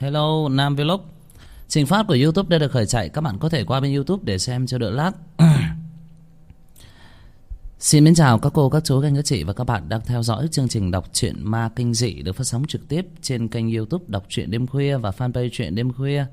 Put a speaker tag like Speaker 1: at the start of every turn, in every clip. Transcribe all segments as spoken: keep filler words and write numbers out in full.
Speaker 1: Hello Nam Vlog. Trình phát của YouTube đã được khởi chạy. Các bạn có thể qua bên YouTube để xem cho đỡ lag. Xin mến chào các cô, các chú, các anh, các chị và các bạn đang theo dõi chương trình đọc truyện ma kinh dị được phát sóng trực tiếp trên kênh YouTube Đọc truyện đêm khuya và fanpage Truyện đêm khuya.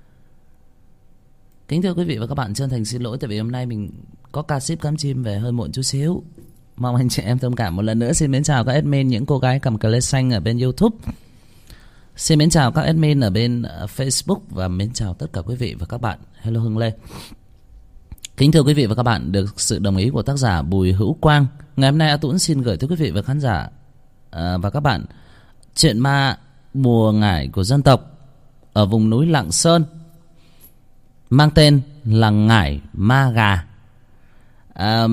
Speaker 1: Kính thưa quý vị và các bạn, chân thành xin lỗi tại vì hôm nay mình có ca ship cắm chim về hơi muộn chút xíu. Mong anh chị em thông cảm. Một lần nữa xin mến chào các admin, những cô gái cầm cờ lê xanh ở bên YouTube. Xin mến chào các admin ở bên Facebook và mến chào tất cả quý vị và các bạn. Hello Hưng Lê. Kính thưa quý vị và các bạn, được sự đồng ý của tác giả Bùi Hữu Quang, ngày hôm nay A Tuấn xin gửi tới quý vị và khán giả à, và các bạn chuyện ma Bùa Ngải của dân tộc ở vùng núi Lạng Sơn, mang tên là Ngải Ma Gà. à,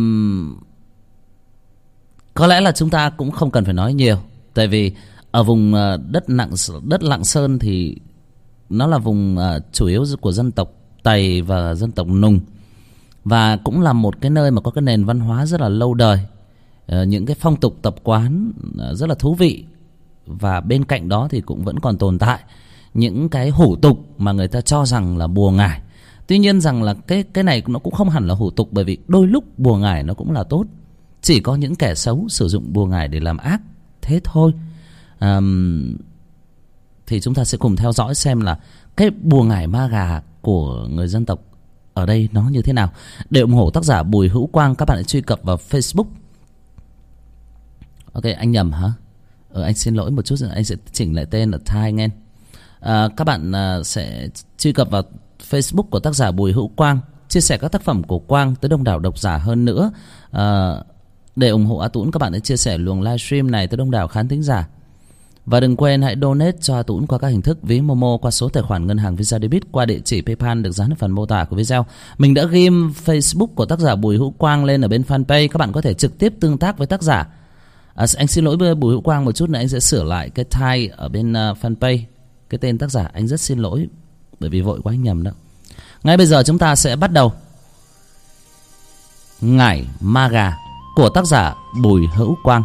Speaker 1: Có lẽ là chúng ta cũng không cần phải nói nhiều, tại vì ở vùng đất Lạng, đất Lạng Sơn thì nó là vùng uh, chủ yếu của dân tộc Tày và dân tộc Nùng, và cũng là một cái nơi mà có cái nền văn hóa rất là lâu đời, uh, những cái phong tục tập quán uh, rất là thú vị. Và bên cạnh đó thì cũng vẫn còn tồn tại những cái hủ tục mà người ta cho rằng là bùa ngải. Tuy nhiên rằng là cái cái này nó cũng không hẳn là hủ tục, bởi vì đôi lúc bùa ngải nó cũng là tốt, chỉ có những kẻ xấu sử dụng bùa ngải để làm ác, thế thôi. Um, thì chúng ta sẽ cùng theo dõi xem là cái bùa ngải ma gà của người dân tộc ở đây nó như thế nào. Để ủng hộ tác giả Bùi Hữu Quang, các bạn hãy truy cập vào Facebook. Ok, anh nhầm hả? Ờ, anh xin lỗi một chút, anh sẽ chỉnh lại tên ở thai nghe. À, các bạn à, sẽ truy cập vào Facebook của tác giả Bùi Hữu Quang, chia sẻ các tác phẩm của Quang tới đông đảo độc giả hơn nữa. À, để ủng hộ A Tuấn, các bạn hãy chia sẻ luồng livestream này tới đông đảo khán thính giả. Và đừng quên hãy donate cho A Tuấn qua các hình thức ví Momo, qua số tài khoản ngân hàng Visa Debit, qua địa chỉ PayPal được dán ở phần mô tả của video. Mình đã ghim Facebook của tác giả Bùi Hữu Quang lên ở bên fanpage, các bạn có thể trực tiếp tương tác với tác giả. À, anh xin lỗi với Bùi Hữu Quang một chút nữa, anh sẽ sửa lại cái tag ở bên uh, fanpage, cái tên tác giả. Anh rất xin lỗi bởi vì vội quá anh nhầm đó. Ngay bây giờ chúng ta sẽ bắt đầu Ngải Ma Gà của tác giả Bùi Hữu Quang.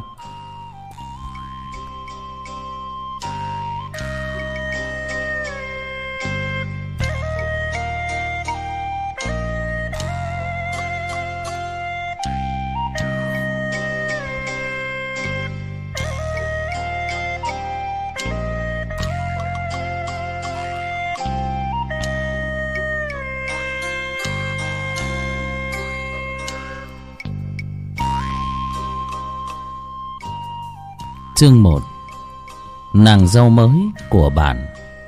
Speaker 1: Chương một. Nàng dâu mới của bản.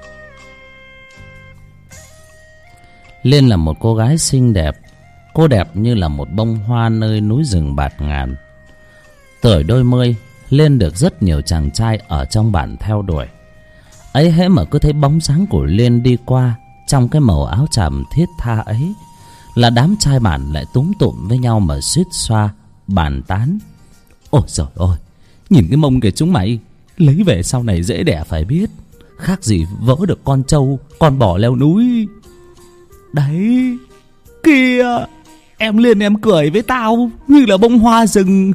Speaker 1: Liên là một cô gái xinh đẹp. Cô đẹp như là một bông hoa nơi núi rừng bạt ngàn. Tuổi đôi mươi, Liên được rất nhiều chàng trai ở trong bản theo đuổi. Ấy hễ mà cứ thấy bóng dáng của Liên đi qua trong cái màu áo tràm thiết tha ấy, là đám trai bản lại túm tụm với nhau mà suýt xoa bàn tán. Ôi giời ơi, nhìn cái mông kìa chúng mày, lấy về sau này dễ đẻ phải biết, khác gì vỡ được con trâu con bò leo núi. Đấy kìa, em Liên em cười với tao như là bông hoa rừng.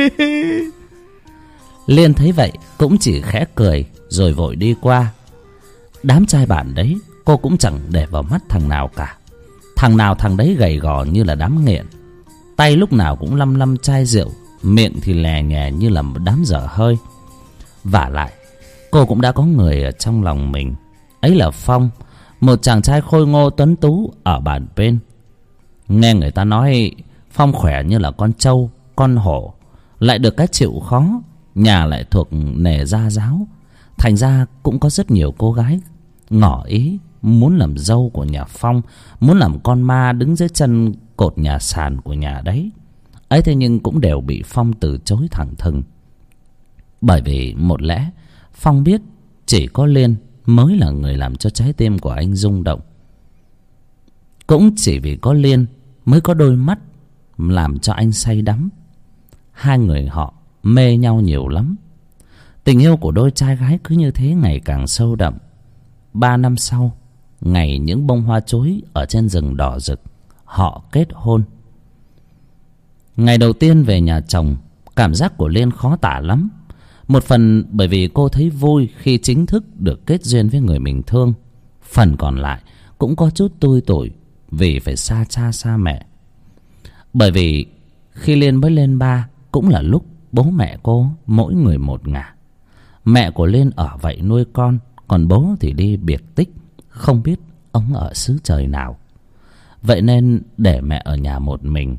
Speaker 1: Liên thấy vậy cũng chỉ khẽ cười rồi vội đi qua. Đám trai bản đấy cô cũng chẳng để vào mắt thằng nào cả. Thằng nào thằng đấy gầy gò như là đám nghiện, tay lúc nào cũng lăm lăm chai rượu, miệng thì lè nhè như là một đám dở hơi. Vả lại cô cũng đã có người ở trong lòng mình, ấy là Phong, một chàng trai khôi ngô tuấn tú ở bản bên. Nghe người ta nói Phong khỏe như là con trâu con hổ, lại được cái chịu khó, nhà lại thuộc nề gia giáo, thành ra cũng có rất nhiều cô gái ngỏ ý muốn làm dâu của nhà Phong, muốn làm con ma đứng dưới chân cột nhà sàn của nhà đấy. Ấy thế nhưng cũng đều bị Phong từ chối thẳng thừng. Bởi vì một lẽ Phong biết chỉ có Liên mới là người làm cho trái tim của anh rung động. Cũng chỉ vì có Liên mới có đôi mắt làm cho anh say đắm. Hai người họ mê nhau nhiều lắm. Tình yêu của đôi trai gái cứ như thế ngày càng sâu đậm. Ba năm sau, ngày những bông hoa chối ở trên rừng đỏ rực, họ kết hôn. Ngày đầu tiên về nhà chồng, cảm giác của Liên khó tả lắm. Một phần bởi vì cô thấy vui khi chính thức được kết duyên với người mình thương. Phần còn lại cũng có chút tui tủi vì phải xa cha xa mẹ. Bởi vì khi Liên mới lên ba cũng là lúc bố mẹ cô mỗi người một ngả. Mẹ của Liên ở vậy nuôi con, còn bố thì đi biệt tích, không biết ông ở xứ trời nào. Vậy nên để mẹ ở nhà một mình.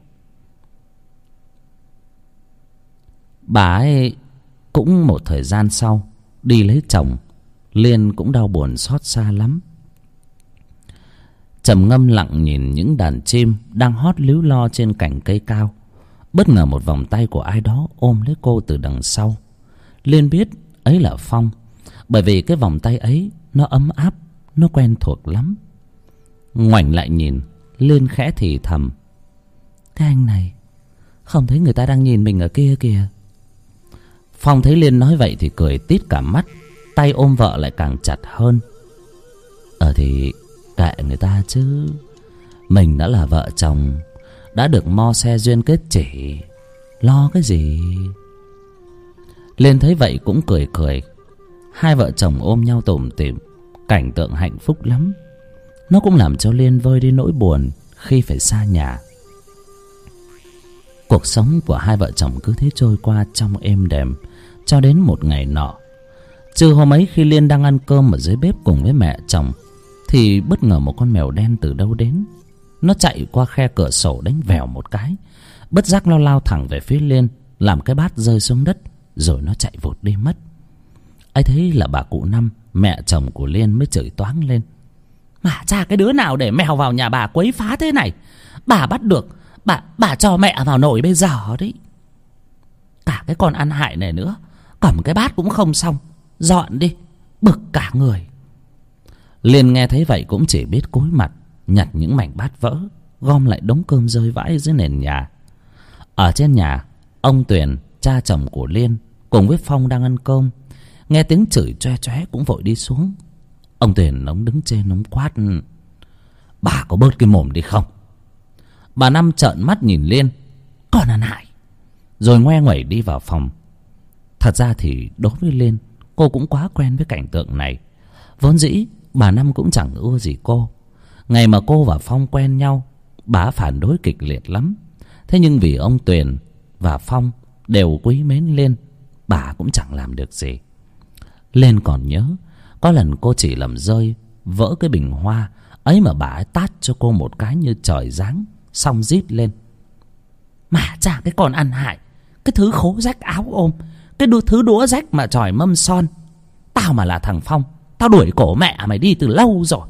Speaker 1: Bà ấy cũng một thời gian sau đi lấy chồng. Liên cũng đau buồn xót xa lắm. Trầm ngâm lặng nhìn những đàn chim đang hót líu lo trên cành cây cao. Bất ngờ một vòng tay của ai đó ôm lấy cô từ đằng sau. Liên biết ấy là Phong, bởi vì cái vòng tay ấy nó ấm áp, nó quen thuộc lắm. Ngoảnh lại nhìn, Liên khẽ thì thầm: "Cái anh này, không thấy người ta đang nhìn mình ở kia kìa." Phong thấy Liên nói vậy thì cười tít cả mắt, tay ôm vợ lại càng chặt hơn. Ờ thì kệ người ta chứ, mình đã là vợ chồng, đã được mo xe duyên kết chỉ, lo cái gì. Liên thấy vậy cũng cười cười. Hai vợ chồng ôm nhau tủm tỉm, cảnh tượng hạnh phúc lắm. Nó cũng làm cho Liên vơi đi nỗi buồn khi phải xa nhà. Cuộc sống của hai vợ chồng cứ thế trôi qua trong êm đềm, cho đến một ngày nọ. Trưa hôm ấy khi Liên đang ăn cơm ở dưới bếp cùng với mẹ chồng, thì bất ngờ một con mèo đen từ đâu đến. Nó chạy qua khe cửa sổ đánh vèo một cái, bất giác nó lao thẳng về phía Liên, làm cái bát rơi xuống đất, rồi nó chạy vụt đi mất. ấy thế là bà cụ Năm, mẹ chồng của Liên, mới chửi toáng lên: "Mà cha cái đứa nào để mèo vào nhà bà quấy phá thế này? Bà bắt được, bà bà cho mẹ vào nồi bây giờ đấy. Cả cái con ăn hại này nữa, cầm cái bát cũng không xong, dọn đi, bực cả người." Liên nghe thấy vậy cũng chỉ biết cúi mặt nhặt những mảnh bát vỡ, gom lại đống cơm rơi vãi dưới nền nhà. Ở trên nhà, ông Tuyền, cha chồng của Liên, cùng với Phong đang ăn cơm, nghe tiếng chửi choe choé cũng vội đi xuống. Ông Tuyền ông đứng trên ông quát: "Bà có bớt cái mồm đi không?" Bà Năm trợn mắt nhìn Liên: "Còn ăn hại!" Rồi ngoe nguẩy đi vào phòng. Thật ra thì đối với Liên, cô cũng quá quen với cảnh tượng này. Vốn dĩ bà Năm cũng chẳng ưa gì cô. Ngày mà cô và Phong quen nhau, bà phản đối kịch liệt lắm. Thế nhưng vì ông Tuyền và Phong đều quý mến Liên, bà cũng chẳng làm được gì. Liên còn nhớ có lần cô chỉ làm rơi vỡ cái bình hoa ấy mà bà ấy tát cho cô một cái như trời giáng, xong rít lên: "Mà chả cái con ăn hại, cái thứ khố rách áo ôm, cái đu thứ đũa rách mà chòi mâm son. Tao mà là thằng Phong, tao đuổi cổ mẹ mày đi từ lâu rồi."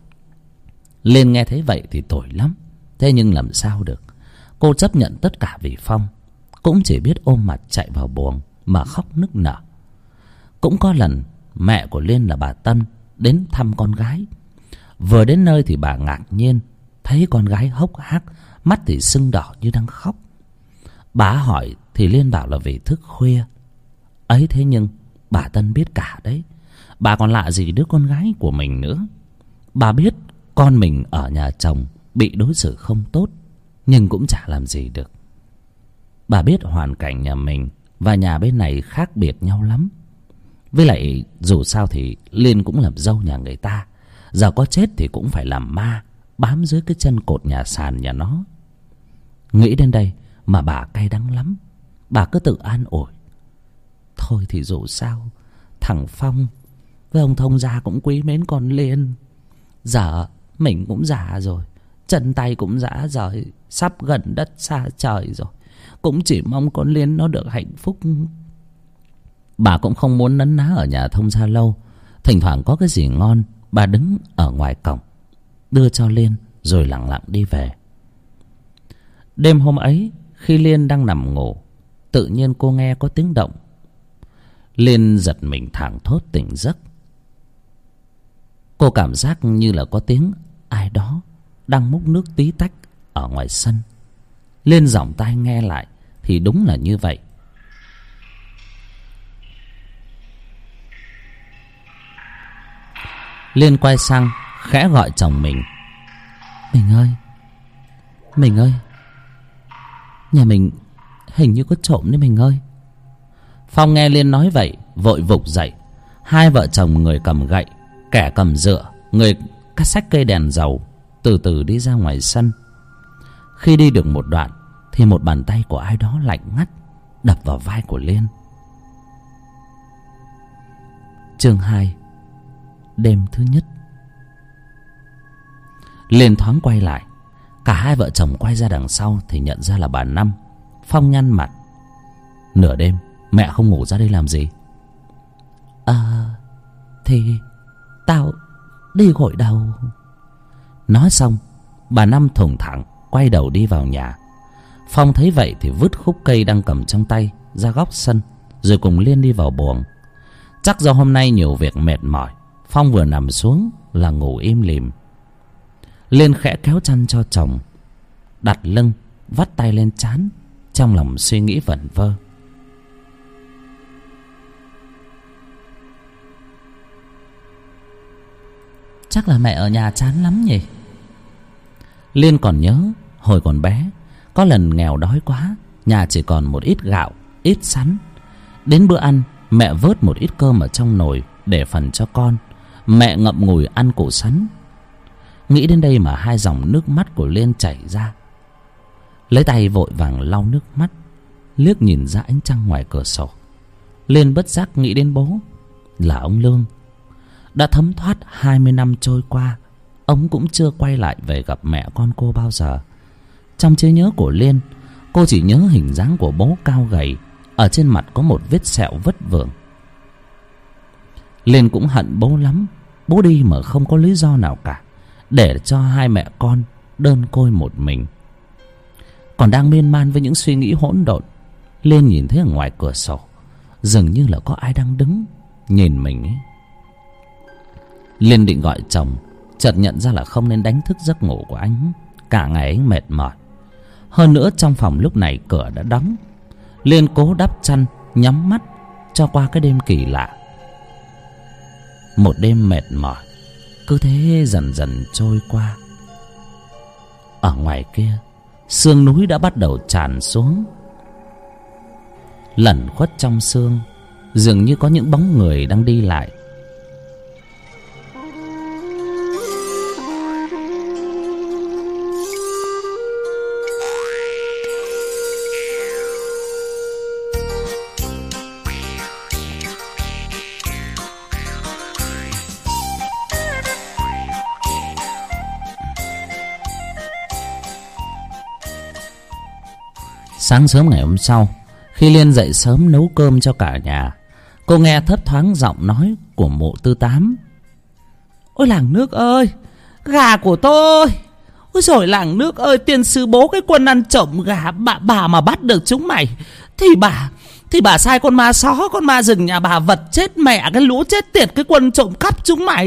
Speaker 1: Liên nghe thấy vậy thì tồi lắm. Thế nhưng làm sao được, cô chấp nhận tất cả vì Phong, cũng chỉ biết ôm mặt chạy vào buồng mà khóc nức nở. Cũng có lần mẹ của Liên là bà Tân đến thăm con gái. Vừa đến nơi thì bà ngạc nhiên thấy con gái hốc hác, mắt thì sưng đỏ như đang khóc. Bà hỏi thì Liên bảo là vì thức khuya. Ấy thế nhưng bà Tân biết cả đấy. Bà còn lạ gì đứa con gái của mình nữa. Bà biết con mình ở nhà chồng bị đối xử không tốt, nhưng cũng chả làm gì được. Bà biết hoàn cảnh nhà mình và nhà bên này khác biệt nhau lắm. Với lại dù sao thì Liên cũng làm dâu nhà người ta, giờ có chết thì cũng phải làm ma bám dưới cái chân cột nhà sàn nhà nó. Nghĩ đến đây mà bà cay đắng lắm. Bà cứ tự an ủi: "Thôi thì dù sao thằng Phong với ông thông gia cũng quý mến con Liên. Giờ mình cũng già rồi, chân tay cũng rã rời, sắp gần đất xa trời rồi. Cũng chỉ mong con Liên nó được hạnh phúc." Bà cũng không muốn nấn ná ở nhà thông gia lâu. Thỉnh thoảng có cái gì ngon, bà đứng ở ngoài cổng đưa cho Liên rồi lặng lặng đi về. Đêm hôm ấy khi Liên đang nằm ngủ, tự nhiên cô nghe có tiếng động. Liên giật mình thảng thốt tỉnh giấc. Cô cảm giác như là có tiếng ai đó đang múc nước tí tách ở ngoài sân. Liên giỏng tai nghe lại thì đúng là như vậy. Liên quay sang khẽ gọi chồng mình: "Mình ơi, mình ơi, nhà mình hình như có trộm đấy mình ơi." Phong nghe Liên nói vậy vội vục dậy. Hai vợ chồng, người cầm gậy, kẻ cầm dựa, người xách cây đèn dầu, từ từ đi ra ngoài sân. Khi đi được một đoạn thì một bàn tay của ai đó lạnh ngắt đập vào vai của Liên. Chương hai. Đêm thứ nhất. Liên thoáng quay lại. Cả hai vợ chồng quay ra đằng sau thì nhận ra là bà Năm. Phong nhăn mặt. Nửa đêm mẹ không ngủ ra đây làm gì? À, thì tao đi gội đầu. Nói xong, bà Năm thủng thẳng quay đầu đi vào nhà. Phong thấy vậy thì vứt khúc cây đang cầm trong tay ra góc sân, rồi cùng Liên đi vào buồng. Chắc do hôm nay nhiều việc mệt mỏi, Phong vừa nằm xuống là ngủ im lìm. Liên khẽ kéo chăn cho chồng, đặt lưng, vắt tay lên trán, trong lòng suy nghĩ vẩn vơ. Chắc là mẹ ở nhà chán lắm nhỉ? Liên còn nhớ hồi còn bé, có lần nghèo đói quá, nhà chỉ còn một ít gạo, ít sắn. Đến bữa ăn, mẹ vớt một ít cơm ở trong nồi để phần cho con. Mẹ ngậm ngùi ăn củ sắn. Nghĩ đến đây mà hai dòng nước mắt của Liên chảy ra. Lấy tay vội vàng lau nước mắt, liếc nhìn ra ánh trăng ngoài cửa sổ. Liên bất giác nghĩ đến bố, là ông Lương. Đã thấm thoát hai mươi năm trôi qua, ông cũng chưa quay lại về gặp mẹ con cô bao giờ. Trong trí nhớ của Liên, cô chỉ nhớ hình dáng của bố cao gầy, ở trên mặt có một vết sẹo vất vưởng. Liên cũng hận bố lắm. Bố đi mà không có lý do nào cả, để cho hai mẹ con đơn côi một mình. Còn đang miên man với những suy nghĩ hỗn độn, Liên nhìn thấy ở ngoài cửa sổ dường như là có ai đang đứng nhìn mình ấy. Liên định gọi chồng, chợt nhận ra là không nên đánh thức giấc ngủ của anh. Cả ngày anh mệt mỏi. Hơn nữa trong phòng lúc này cửa đã đóng. Liên cố đắp chăn, nhắm mắt cho qua cái đêm kỳ lạ. Một đêm mệt mỏi cứ thế dần dần trôi qua. Ở ngoài kia, sương núi đã bắt đầu tràn xuống. Lẩn khuất trong sương, dường như có những bóng người đang đi lại. Sáng sớm ngày hôm sau, khi Liên dậy sớm nấu cơm cho cả nhà, cô nghe thấp thoáng giọng nói của mụ Tư Tám. Ôi làng nước ơi, gà của tôi! Ôi rồi làng nước ơi, tiền sư bố cái quân ăn trộm gà, bà, bà mà bắt được chúng mày thì bà thì bà sai con ma só, con ma rừng nhà bà vật chết mẹ cái lũ chết tiệt cái quân trộm cắp chúng mày.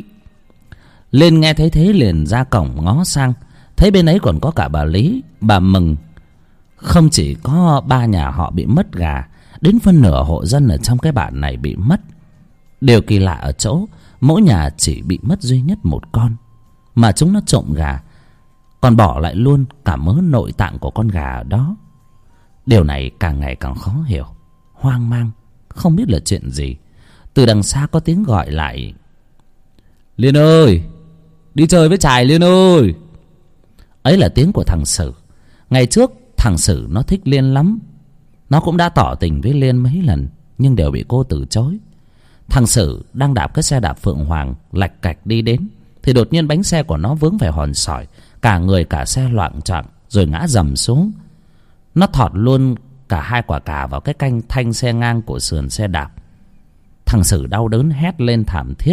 Speaker 1: Liên nghe thấy thế liền ra cổng ngó sang, thấy bên ấy còn có cả bà Lý, bà Mừng. Không chỉ có ba nhà họ bị mất gà, đến phân nửa hộ dân ở trong cái bản này bị mất. Điều kỳ lạ ở chỗ mỗi nhà chỉ bị mất duy nhất một con, mà chúng nó trộm gà, còn bỏ lại luôn cả mớ nội tạng của con gà ở đó. Điều này càng ngày càng khó hiểu, hoang mang, không biết là chuyện gì. Từ đằng xa có tiếng gọi lại. Liên ơi, đi chơi với Trài Liên ơi. Ấy là tiếng của thằng Sử. Ngày trước thằng Sử nó thích Liên lắm. Nó cũng đã tỏ tình với Liên mấy lần, nhưng đều bị cô từ chối. Thằng Sử đang đạp cái xe đạp Phượng Hoàng lạch cạch đi đến, thì đột nhiên bánh xe của nó vướng phải hòn sỏi, cả người cả xe loạng choạng rồi ngã dầm xuống. Nó thọt luôn cả hai quả cà vào cái canh thanh xe ngang của sườn xe đạp. Thằng Sử đau đớn hét lên thảm thiết.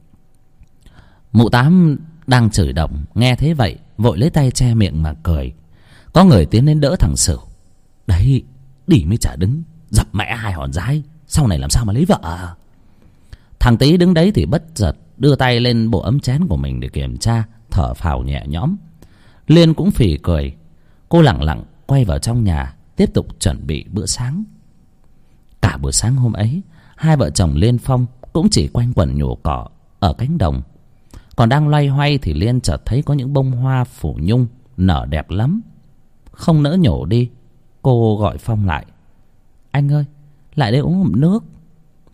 Speaker 1: Mụ Tám đang chửi động nghe thế vậy vội lấy tay che miệng mà cười. Có người tiến đến đỡ thằng Sử. Đấy, đi mới chả đứng, dập mẹ hai hòn giái, sau này làm sao mà lấy vợ. Thằng Tý đứng đấy thì bất chợt đưa tay lên bộ ấm chén của mình để kiểm tra, thở phào nhẹ nhõm. Liên cũng phì cười. Cô lẳng lặng quay vào trong nhà, tiếp tục chuẩn bị bữa sáng. Cả buổi sáng hôm ấy, hai vợ chồng Liên Phong cũng chỉ quanh quẩn nhổ cỏ ở cánh đồng. Còn đang loay hoay thì Liên chợt thấy có những bông hoa phủ nhung nở đẹp lắm. Không nỡ nhổ đi, cô gọi Phong lại. Anh ơi, lại đây uống ngụm nước.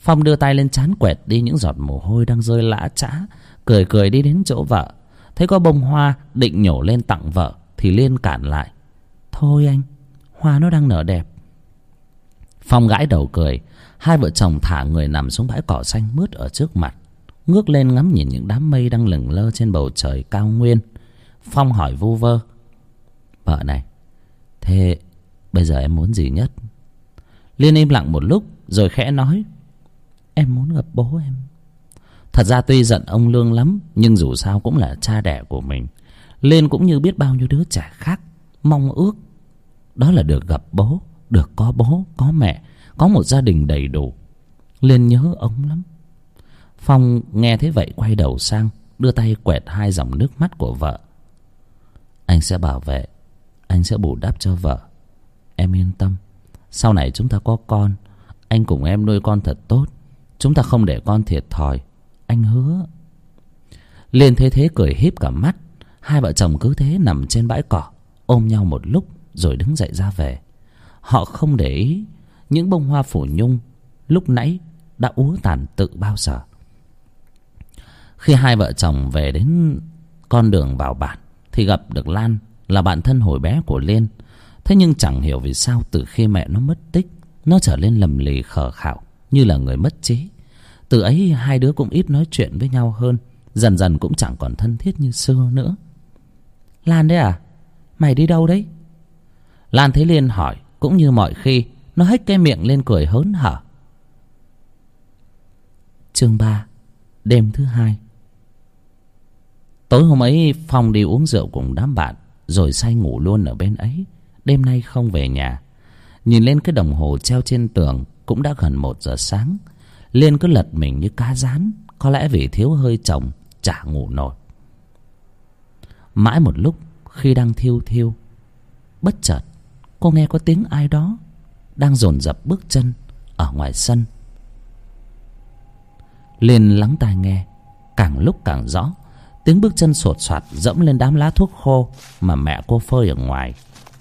Speaker 1: Phong đưa tay lên trán quẹt đi những giọt mồ hôi đang rơi lã chã, cười cười đi đến chỗ vợ. Thấy có bông hoa định nhổ lên tặng vợ thì Liên cản lại. Thôi anh, hoa nó đang nở đẹp. Phong gãi đầu cười. Hai vợ chồng thả người nằm xuống bãi cỏ xanh mướt ở trước mặt, ngước lên ngắm nhìn những đám mây đang lững lơ trên bầu trời cao nguyên. Phong hỏi vu vơ: Vợ này, thế bây giờ em muốn gì nhất? Liên im lặng một lúc rồi khẽ nói: Em muốn gặp bố em. Thật ra tuy giận ông Lương lắm, nhưng dù sao cũng là cha đẻ của mình. Liên cũng như biết bao nhiêu đứa trẻ khác mong ước đó là được gặp bố, được có bố, có mẹ, có một gia đình đầy đủ. Liên nhớ ông lắm. Phong nghe thế vậy quay đầu sang, đưa tay quẹt hai dòng nước mắt của vợ. Anh sẽ bảo vệ, anh sẽ bù đắp cho vợ. Em yên tâm, sau này chúng ta có con, anh cùng em nuôi con thật tốt. Chúng ta không để con thiệt thòi, anh hứa. Liên thế thế cười híp cả mắt. Hai vợ chồng cứ thế nằm trên bãi cỏ ôm nhau một lúc rồi đứng dậy ra về. Họ không để ý những bông hoa phủ nhung lúc nãy đã úa tàn tự bao giờ. Khi hai vợ chồng về đến con đường vào bản thì gặp được Lan, là bạn thân hồi bé của Liên. Thế nhưng chẳng hiểu vì sao từ khi mẹ nó mất tích, nó trở lên lầm lì khờ khạo như là người mất trí. Từ ấy hai đứa cũng ít nói chuyện với nhau hơn, dần dần cũng chẳng còn thân thiết như xưa nữa. Lan đấy à? Mày đi đâu đấy? Lan thấy Liên hỏi cũng như mọi khi, nó hếch cái miệng lên cười hớn hở. Chương ba, đêm thứ hai. Tối hôm ấy Phong đi uống rượu cùng đám bạn rồi say ngủ luôn ở bên ấy. Đêm nay không về nhà. Nhìn lên cái đồng hồ treo trên tường cũng đã gần một giờ sáng. Liên cứ lật mình như cá rán, có lẽ vì thiếu hơi chồng chả ngủ nổi. Mãi một lúc khi đang thiêu thiêu, bất chợt cô nghe có tiếng ai đó đang dồn dập bước chân ở ngoài sân. Liên lắng tai nghe, càng lúc càng rõ. Tiếng bước chân sột soạt dẫm lên đám lá thuốc khô mà mẹ cô phơi ở ngoài.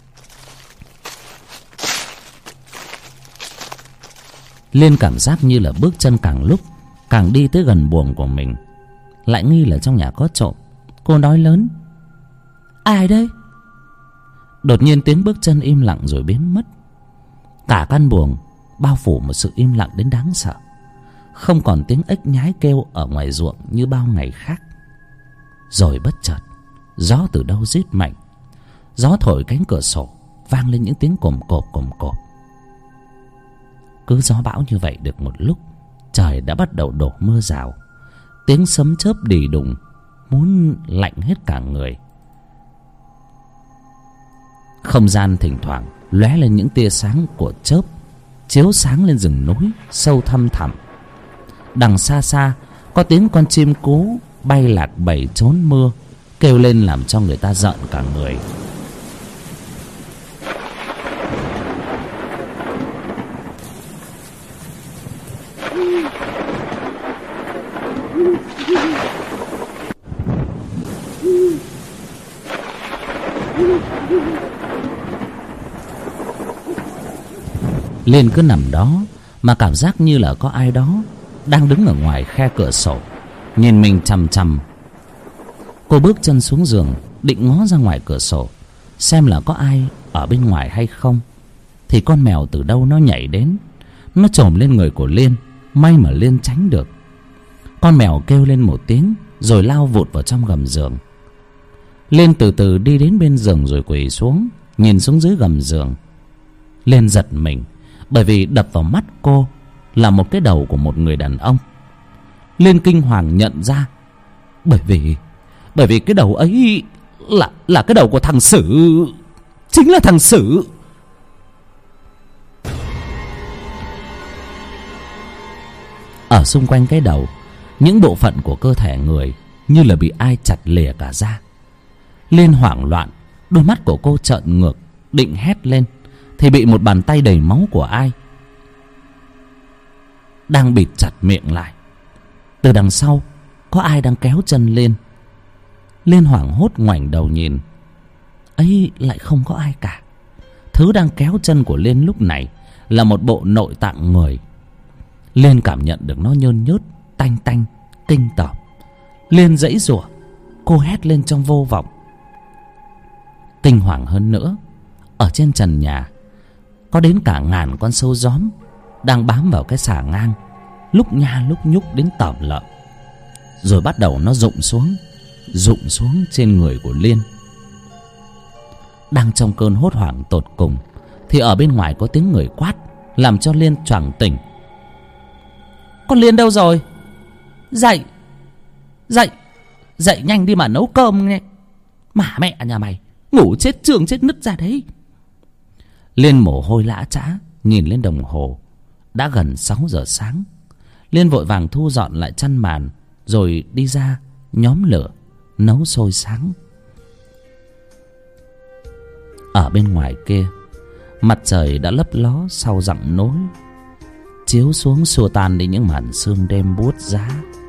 Speaker 1: Liên cảm giác như là bước chân càng lúc càng đi tới gần buồng của mình, lại nghi là trong nhà có trộm. Cô nói lớn: Ai đấy? Đột nhiên tiếng bước chân im lặng rồi biến mất. Cả căn buồng bao phủ một sự im lặng đến đáng sợ. Không còn tiếng ếch nhái kêu ở ngoài ruộng như bao ngày khác. Rồi bất chợt gió từ đâu rít mạnh. Gió thổi cánh cửa sổ vang lên những tiếng cồm cộp cồm cộp. Cứ gió bão như vậy được một lúc, trời đã bắt đầu đổ mưa rào. Tiếng sấm chớp đì đùng muốn lạnh hết cả người. Không gian thỉnh thoảng lóe lên những tia sáng của chớp, chiếu sáng lên rừng núi sâu thăm thẳm. Đằng xa xa có tiếng con chim cú bay lạc bầy trốn mưa, kêu lên làm cho người ta rợn cả người. Liên cứ nằm đó mà cảm giác như là có ai đó đang đứng ở ngoài khe cửa sổ nhìn mình chằm chằm. Cô bước chân xuống giường định ngó ra ngoài cửa sổ xem là có ai ở bên ngoài hay không, thì con mèo từ đâu nó nhảy đến, nó chồm lên người của Liên. May mà Liên tránh được. Con mèo kêu lên một tiếng rồi lao vụt vào trong gầm giường. Liên từ từ đi đến bên giường rồi quỳ xuống nhìn xuống dưới gầm giường. Liên giật mình bởi vì đập vào mắt cô là một cái đầu của một người đàn ông. Liên kinh hoàng nhận ra, bởi vì bởi vì cái đầu ấy là là cái đầu của thằng Sử, chính là thằng Sử. Ở xung quanh cái đầu, những bộ phận của cơ thể người như là bị ai chặt lìa cả ra. Liên hoảng loạn, đôi mắt của cô trợn ngược, định hét lên thì bị một bàn tay đầy máu của ai đang bịt chặt miệng lại. Từ đằng sau có ai đang kéo chân Liên. Liên hoảng hốt ngoảnh đầu nhìn, ấy lại không có ai cả. Thứ đang kéo chân của Liên lúc này là một bộ nội tạng người. Liên cảm nhận được nó nhơn nhớt, tanh tanh, kinh tởm. Liên giãy giụa, cô hét lên trong vô vọng. Kinh hoàng hơn nữa, ở trên trần nhà có đến cả ngàn con sâu gióm đang bám vào cái xà ngang, lúc nha lúc nhúc đến tởm lợm. Rồi bắt đầu nó rụng xuống, rụng xuống trên người của Liên. Đang trong cơn hốt hoảng tột cùng thì ở bên ngoài có tiếng người quát, làm cho Liên choàng tỉnh. Con Liên đâu rồi? Dậy, dậy, dậy nhanh đi mà nấu cơm nghe. Mà mẹ nhà mày, ngủ chết trường chết nứt ra đấy. Liên mồ hôi lã chã nhìn lên đồng hồ, đã gần sáu giờ sáng. Liên vội vàng thu dọn lại chăn màn, rồi đi ra nhóm lửa nấu sôi sáng. Ở bên ngoài kia, mặt trời đã lấp ló sau dặng nối, chiếu xuống xua tan đi những màn sương đêm buốt giá.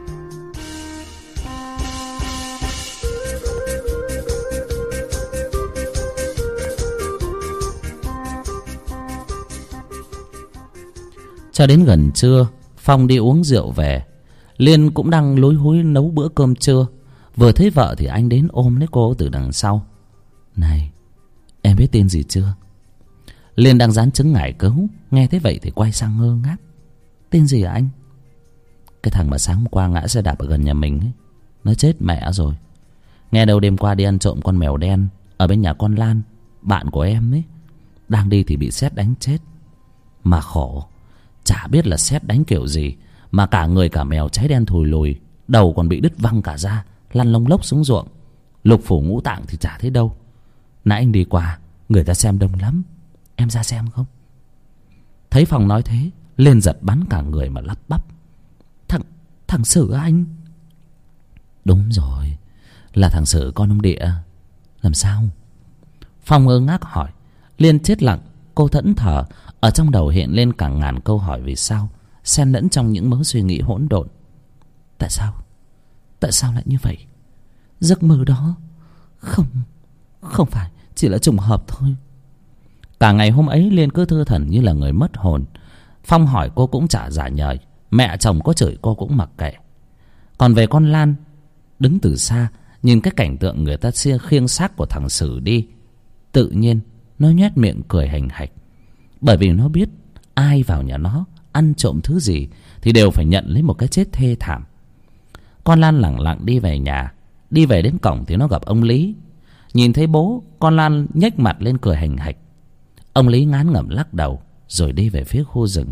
Speaker 1: Cho đến gần trưa, Phong đi uống rượu về. Liên cũng đang lúi húi nấu bữa cơm trưa. Vừa thấy vợ thì anh đến ôm lấy cô từ đằng sau. Này, em biết tin gì chưa? Liên đang dán trứng ngải cứu, nghe thấy vậy thì quay sang ngơ ngác. Tin gì hả anh? Cái thằng mà sáng hôm qua ngã xe đạp ở gần nhà mình ấy, nó chết mẹ rồi. Nghe đâu đêm qua đi ăn trộm con mèo đen ở bên nhà con Lan, bạn của em ấy. Đang đi thì bị sét đánh chết. Mà khổ, chả biết là sét đánh kiểu gì mà cả người cả mèo cháy đen thùi lùi, đầu còn bị đứt văng cả ra, lăn lông lốc xuống ruộng. Lục phủ ngũ tạng thì chả thấy đâu. Nãy anh đi qua, người ta xem đông lắm, em ra xem không? Thấy Phong nói thế, Liên giật bắn cả người mà lắp bắp. Thằng, thằng Sử á anh? Đúng rồi, là thằng Sử con ông Địa. Làm sao? Phong ngơ ngác hỏi. Liên chết lặng, cô thẫn thờ. Ở trong đầu hiện lên cả ngàn câu hỏi vì sao, xen lẫn trong những mớ suy nghĩ hỗn độn. Tại sao? Tại sao lại như vậy? Giấc mơ đó Không, không phải chỉ là trùng hợp thôi. Cả ngày hôm ấy Liên cứ thơ thẩn như là người mất hồn. Phong hỏi cô cũng chả giả nhời, mẹ chồng có chửi cô cũng mặc kệ. Còn về con Lan, đứng từ xa nhìn cái cảnh tượng người ta khiêng xác của thằng Sử đi, tự nhiên nó nhoét miệng cười hành hạch. Bởi vì nó biết ai vào nhà nó ăn trộm thứ gì thì đều phải nhận lấy một cái chết thê thảm. Con Lan lẳng lặng đi về nhà. Đi về đến cổng thì nó gặp ông Lý. Nhìn thấy bố, con Lan nhếch mặt lên cười hành hạch. Ông Lý ngán ngẩm lắc đầu rồi đi về phía khu rừng.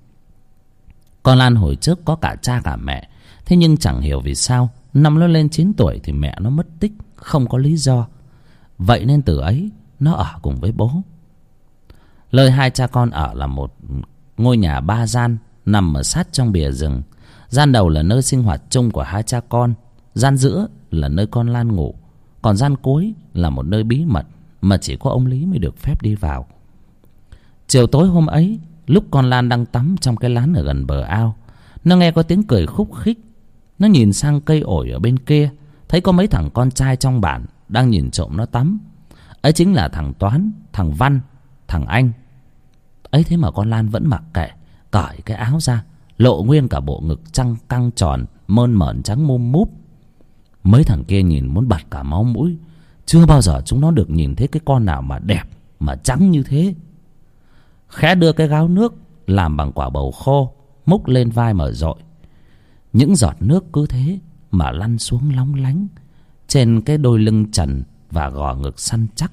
Speaker 1: Con Lan hồi trước có cả cha cả mẹ, thế nhưng chẳng hiểu vì sao năm nó lên chín tuổi thì mẹ nó mất tích, không có lý do. Vậy nên từ ấy nó ở cùng với bố. Nơi hai cha con ở là một ngôi nhà ba gian nằm ở sát trong bìa rừng. Gian đầu là nơi sinh hoạt chung của hai cha con, gian giữa là nơi con Lan ngủ, còn gian cuối là một nơi bí mật mà chỉ có ông Lý mới được phép đi vào. Chiều tối hôm ấy, lúc con Lan đang tắm trong cái lán ở gần bờ ao, nó nghe có tiếng cười khúc khích. Nó nhìn sang cây ổi ở bên kia, thấy có mấy thằng con trai trong bản đang nhìn trộm nó tắm. Ấy chính là thằng Toán, thằng Văn, thằng Anh. Ấy thế mà con Lan vẫn mặc kệ, cởi cái áo ra, lộ nguyên cả bộ ngực trăng căng tròn, mơn mởn trắng mum múp. Mấy thằng kia nhìn muốn bật cả máu mũi. Chưa bao giờ chúng nó được nhìn thấy cái con nào mà đẹp mà trắng như thế. Khẽ đưa cái gáo nước làm bằng quả bầu khô múc lên vai mở rọi. Những giọt nước cứ thế mà lăn xuống lóng lánh trên cái đôi lưng trần và gò ngực săn chắc.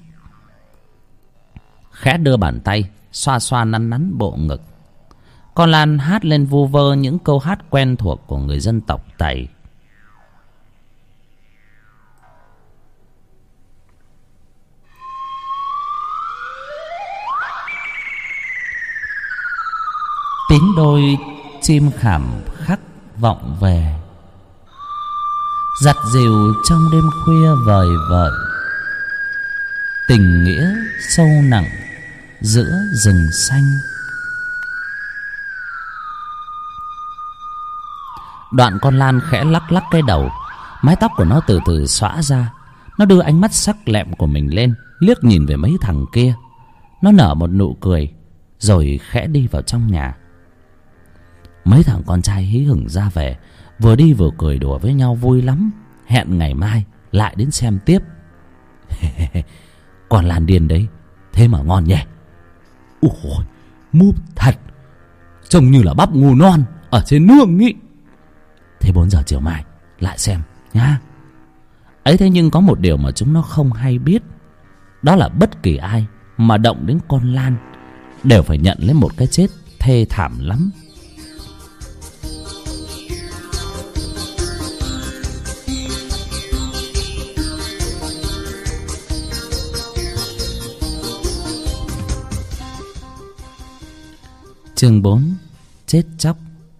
Speaker 1: Khẽ đưa bàn tay xoa xoa nắn nắn bộ ngực. Con Lan hát lên vu vơ những câu hát quen thuộc của người dân tộc Tày. Tiếng đôi chim khảm khắc vọng về, giặt dìu trong đêm khuya vời vợi. Tình nghĩa sâu nặng giữa rừng xanh. Đoạn con Lan khẽ lắc lắc cái đầu, mái tóc của nó từ từ xõa ra. Nó đưa ánh mắt sắc lẹm của mình lên, liếc nhìn về mấy thằng kia. Nó nở một nụ cười rồi khẽ đi vào trong nhà. Mấy thằng con trai hí hửng ra về, vừa đi vừa cười đùa với nhau vui lắm. Hẹn ngày mai lại đến xem tiếp. Còn lan điền đấy, thế mà ngon nhỉ. Ôi, múp thật, trông như là bắp ngô non ở trên nương ý. Thế bốn giờ chiều mai lại xem nhá. Ấy thế nhưng có một điều mà chúng nó không hay biết, đó là bất kỳ ai mà động đến con Lan đều phải nhận lấy một cái chết thê thảm lắm. Chương bốn. Chết chóc.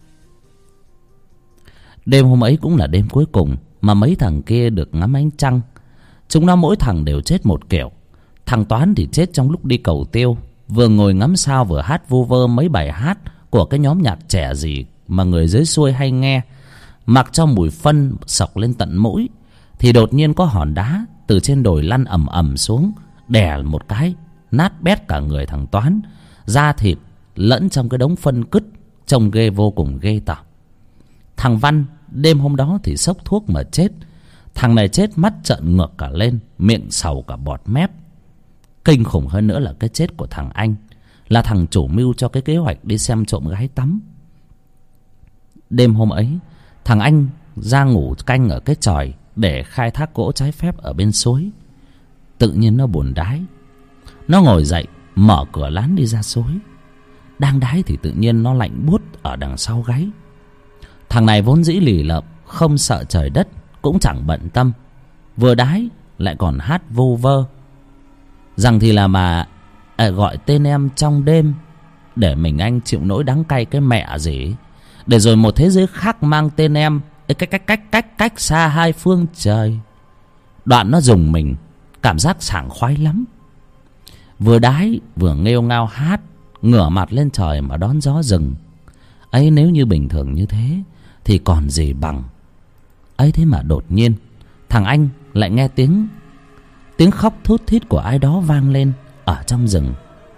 Speaker 1: Đêm hôm ấy cũng là đêm cuối cùng mà mấy thằng kia được ngắm ánh trăng. Chúng nó mỗi thằng đều chết một kiểu. Thằng Toán thì chết trong lúc đi cầu tiêu, vừa ngồi ngắm sao vừa hát vu vơ mấy bài hát của cái nhóm nhạc trẻ gì mà người dưới xuôi hay nghe. Mặc cho mùi phân sộc lên tận mũi, thì đột nhiên có hòn đá từ trên đồi lăn ầm ầm xuống, đè một cái nát bét cả người thằng Toán, da thịt lẫn trong cái đống phân cứt, trông ghê vô cùng ghê tởm. Thằng Văn đêm hôm đó thì xốc thuốc mà chết. Thằng này chết mắt trợn ngược cả lên, miệng sầu cả bọt mép. Kinh khủng hơn nữa là cái chết của thằng Anh, là thằng chủ mưu cho cái kế hoạch đi xem trộm gái tắm. Đêm hôm ấy, thằng Anh ra ngủ canh ở cái chòi để khai thác gỗ trái phép ở bên suối. Tự nhiên nó buồn đái. Nó ngồi dậy mở cửa lán đi ra suối. Đang đái thì tự nhiên nó lạnh buốt ở đằng sau gáy. Thằng này vốn dĩ lì lợm, không sợ trời đất, cũng chẳng bận tâm, vừa đái lại còn hát vô vơ rằng thì là mà à, gọi tên em trong đêm, để mình anh chịu nỗi đắng cay cái mẹ gì, để rồi một thế giới khác mang tên em cách cách cách cách cách xa hai phương trời. Đoạn nó dùng mình, cảm giác sảng khoái lắm. Vừa đái vừa nghêu ngao hát, ngửa mặt lên trời mà đón gió rừng. Ấy nếu như bình thường như thế thì còn gì bằng. Ấy thế mà đột nhiên thằng Anh lại nghe tiếng Tiếng khóc thút thít của ai đó vang lên ở trong rừng.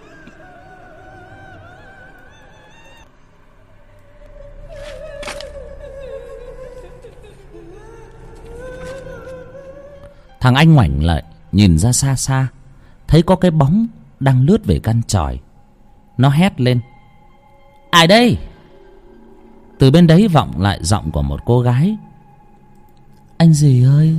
Speaker 1: Thằng Anh ngoảnh lại nhìn ra xa xa, thấy có cái bóng đang lướt về căn chòi. Nó hét lên: Ai đây? Từ bên đấy vọng lại giọng của một cô gái: Anh gì ơi?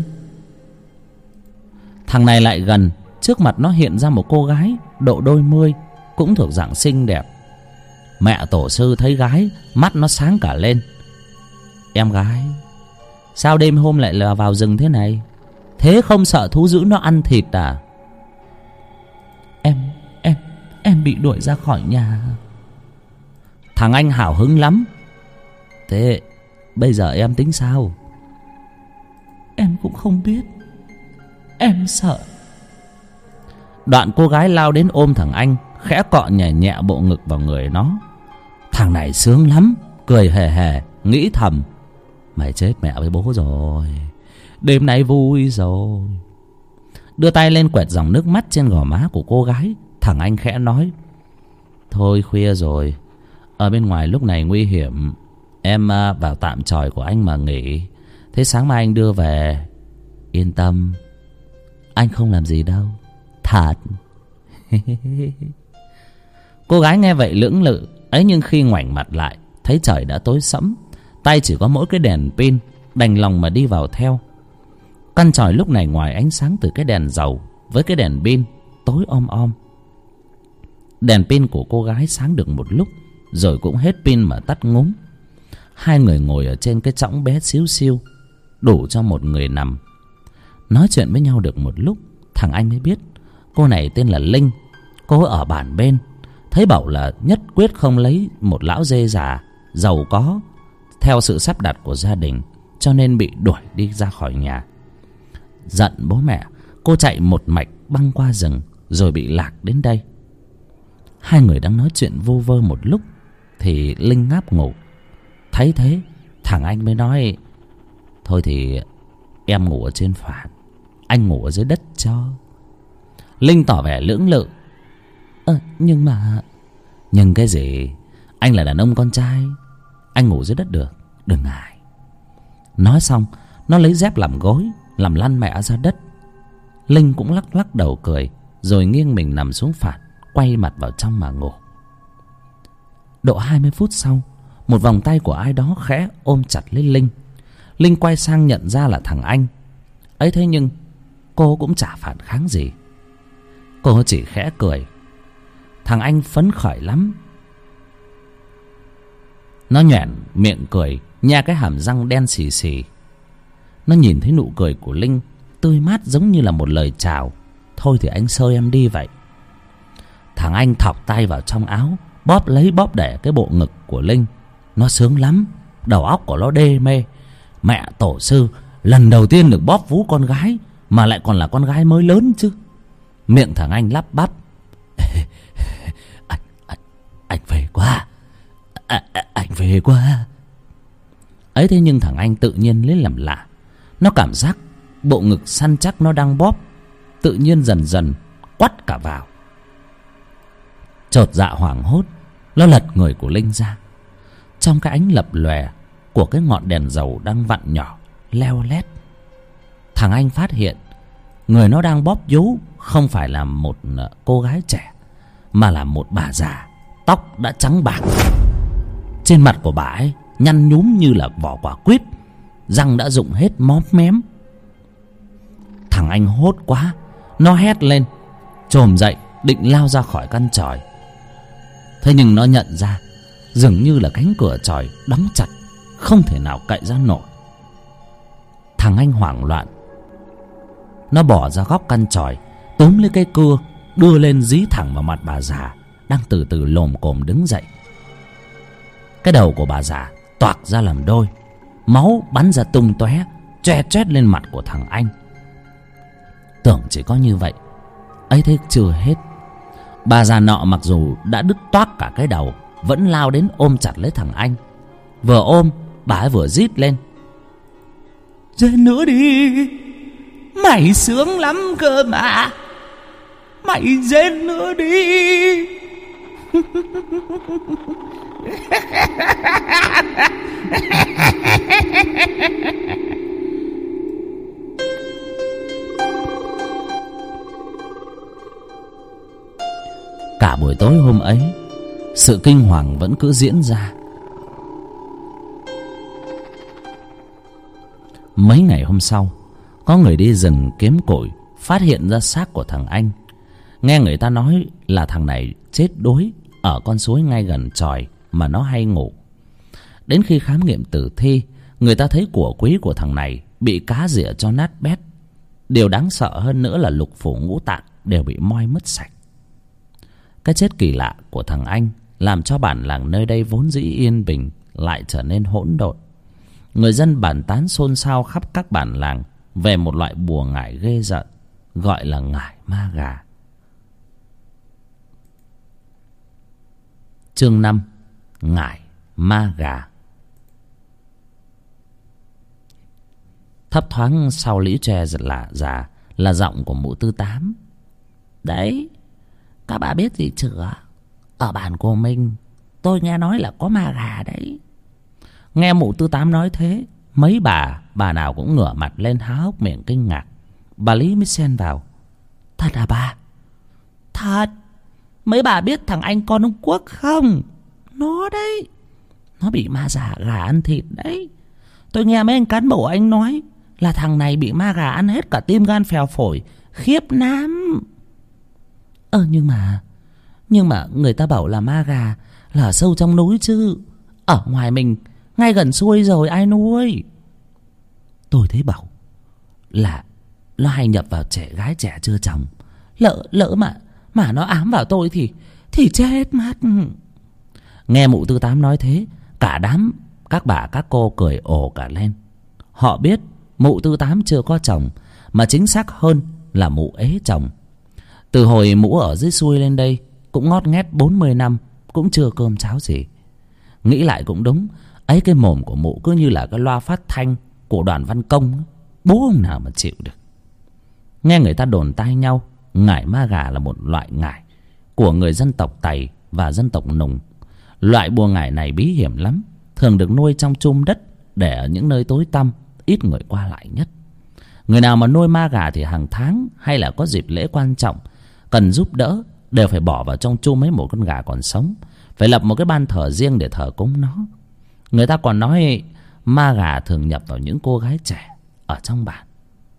Speaker 1: Thằng này lại gần, trước mặt nó hiện ra một cô gái độ đôi mươi, cũng thuộc dạng xinh đẹp. Mẹ tổ sư thấy gái, mắt nó sáng cả lên: Em gái, sao đêm hôm lại là vào rừng thế này? Thế không sợ thú dữ nó ăn thịt à? Em, em, em bị đuổi ra khỏi nhà. Thằng Anh hào hứng lắm: Thế bây giờ em tính sao? Em cũng không biết, em sợ. Đoạn cô gái lao đến ôm thằng Anh, khẽ cọ nhẹ nhẹ bộ ngực vào người nó. Thằng này sướng lắm, cười hề hề, nghĩ thầm: Mày chết mẹ với bố rồi, đêm nay vui rồi. Đưa tay lên quẹt dòng nước mắt trên gò má của cô gái. Thằng Anh khẽ nói: Thôi khuya rồi, ở bên ngoài lúc này nguy hiểm, em vào tạm chòi của anh mà nghỉ. Thế sáng mai anh đưa về. Yên tâm, anh không làm gì đâu, thật. Cô gái nghe vậy lưỡng lự ấy, nhưng khi ngoảnh mặt lại thấy trời đã tối sẫm, tay chỉ có mỗi cái đèn pin, đành lòng mà đi vào theo. Căn chòi lúc này ngoài ánh sáng từ cái đèn dầu với cái đèn pin tối om om. Đèn pin của cô gái sáng được một lúc rồi cũng hết pin mà tắt ngúm. Hai người ngồi ở trên cái chõng bé xíu xiu, đủ cho một người nằm. Nói chuyện với nhau được một lúc, thằng Anh mới biết cô này tên là Linh. Cô ở bản bên, thấy bảo là nhất quyết không lấy một lão dê già giàu có theo sự sắp đặt của gia đình, cho nên bị đuổi đi ra khỏi nhà. Giận bố mẹ, cô chạy một mạch băng qua rừng rồi bị lạc đến đây. Hai người đang nói chuyện vu vơ một lúc thì Linh ngáp ngủ. Thấy thế, thằng Anh mới nói: Thôi thì em ngủ ở trên phản, anh ngủ ở dưới đất cho. Linh tỏ vẻ lưỡng lự: Ờ, nhưng mà... Nhưng cái gì? Anh là đàn ông con trai, Anh ngủ dưới đất được, đừng ngại. Nói xong nó lấy dép làm gối, làm lăn mẹ ra đất. Linh cũng lắc lắc đầu cười, rồi nghiêng mình nằm xuống phản, quay mặt vào trong mà ngủ. Độ hai mươi phút sau, một vòng tay của ai đó khẽ ôm chặt lấy Linh. Linh quay sang nhận ra là thằng Anh. Ấy thế nhưng cô cũng chả phản kháng gì. Cô chỉ khẽ cười. Thằng Anh phấn khởi lắm. Nó nhoẻn miệng cười, nhe cái hàm răng đen xì xì. Nó nhìn thấy nụ cười của Linh tươi mát giống như là một lời chào. Thôi thì anh xơi em đi vậy. Thằng Anh thọc tay vào trong áo, bóp lấy bóp để cái bộ ngực của Linh. Nó sướng lắm. Đầu óc của nó đê mê. Mẹ tổ sư, lần đầu tiên được bóp vú con gái, mà lại còn là con gái mới lớn chứ. Miệng thằng Anh lắp bắp. anh, anh, anh về quá. À, à, anh về quá. Ấy thế nhưng thằng Anh tự nhiên lấy làm lạ. Nó cảm giác bộ ngực săn chắc nó đang bóp tự nhiên dần dần quắt cả vào. Chột dạ hoảng hốt, nó lật người của Linh ra. Trong cái ánh lập lòe của cái ngọn đèn dầu đang vặn nhỏ leo lét, thằng Anh phát hiện người nó đang bóp vú không phải là một cô gái trẻ, mà là một bà già, tóc đã trắng bạc. Trên mặt của bà ấy nhăn nhúm như là vỏ quả quýt, răng đã rụng hết móm mém. Thằng Anh hốt quá, nó hét lên, chồm dậy định lao ra khỏi căn chòi. Thế nhưng nó nhận ra dường như là cánh cửa chòi đóng chặt, không thể nào cậy ra nổi. Thằng Anh hoảng loạn, nó bỏ ra góc căn chòi, túm lấy cây cưa đưa lên dí thẳng vào mặt bà già đang từ từ lồm cồm đứng dậy. Cái đầu của bà già toạc ra làm đôi, máu bắn ra tung tóe, choe choét lên mặt của thằng Anh. Tưởng chỉ có như vậy, ấy thế chưa hết. Bà già nọ mặc dù đã đứt toác cả cái đầu, vẫn lao đến ôm chặt lấy thằng Anh. Vừa ôm, bà ấy vừa rít lên. Rên nữa đi, mày sướng lắm cơ mà. Mày rên nữa đi. Cả buổi tối hôm ấy, sự kinh hoàng vẫn cứ diễn ra. Mấy ngày hôm sau, có người đi rừng kiếm củi phát hiện ra xác của thằng Anh. Nghe người ta nói là thằng này chết đuối ở con suối ngay gần chòi mà nó hay ngủ. Đến khi khám nghiệm tử thi, người ta thấy của quý của thằng này bị cá rỉa cho nát bét. Điều đáng sợ hơn nữa là lục phủ ngũ tạng đều bị moi mất sạch. Cái chết kỳ lạ của thằng Anh làm cho bản làng nơi đây vốn dĩ yên bình lại trở nên hỗn độn. Người dân bàn tán xôn xao khắp các bản làng về một loại bùa ngải ghê rợn, gọi là ngải ma gà. Chương năm: Ngải ma gà. Thấp thoáng sau lũy tre giật lạ già là giọng của mụ Tư Tám. Đấy, các bà biết gì chưa? Ở bản của mình, tôi nghe nói là có ma gà đấy. Nghe mụ Tư Tám nói thế, mấy bà, bà nào cũng ngửa mặt lên há hốc miệng kinh ngạc. Bà Lý mới xen vào. Thật à bà? Thật. Mấy bà biết thằng anh con ông Quốc không? Nó đấy. Nó bị ma già gà ăn thịt đấy. Tôi nghe mấy anh cán bộ anh nói là thằng này bị ma gà ăn hết cả tim gan phèo phổi. Khiếp lắm. Ờ nhưng mà Nhưng mà người ta bảo là ma gà là ở sâu trong núi chứ. Ở ngoài mình ngay gần xuôi rồi ai nuôi. Tôi thấy bảo là nó hay nhập vào trẻ gái trẻ chưa chồng. Lỡ lỡ mà Mà nó ám vào tôi thì Thì chết mất. Nghe mụ Tư Tám nói thế, cả đám các bà các cô cười ồ cả lên. Họ biết mụ Tư Tám chưa có chồng, mà chính xác hơn là mụ ế chồng. Từ hồi mụ ở dưới xuôi lên đây cũng ngót nghét bốn mươi năm, cũng chưa cơm cháo gì. Nghĩ lại cũng đúng, ấy cái mồm của mụ cứ như là cái loa phát thanh của Đoàn Văn Công, bố ông nào mà chịu được. Nghe người ta đồn tai nhau, ngải ma gà là một loại ngải của người dân tộc Tày và dân tộc Nùng. Loại bùa ngải này bí hiểm lắm, thường được nuôi trong chum đất, để ở những nơi tối tăm, ít người qua lại nhất. Người nào mà nuôi ma gà thì hàng tháng hay là có dịp lễ quan trọng cần giúp đỡ, đều phải bỏ vào trong chum mấy một con gà còn sống, phải lập một cái ban thờ riêng để thờ cúng nó. Người ta còn nói ma gà thường nhập vào những cô gái trẻ ở trong bản.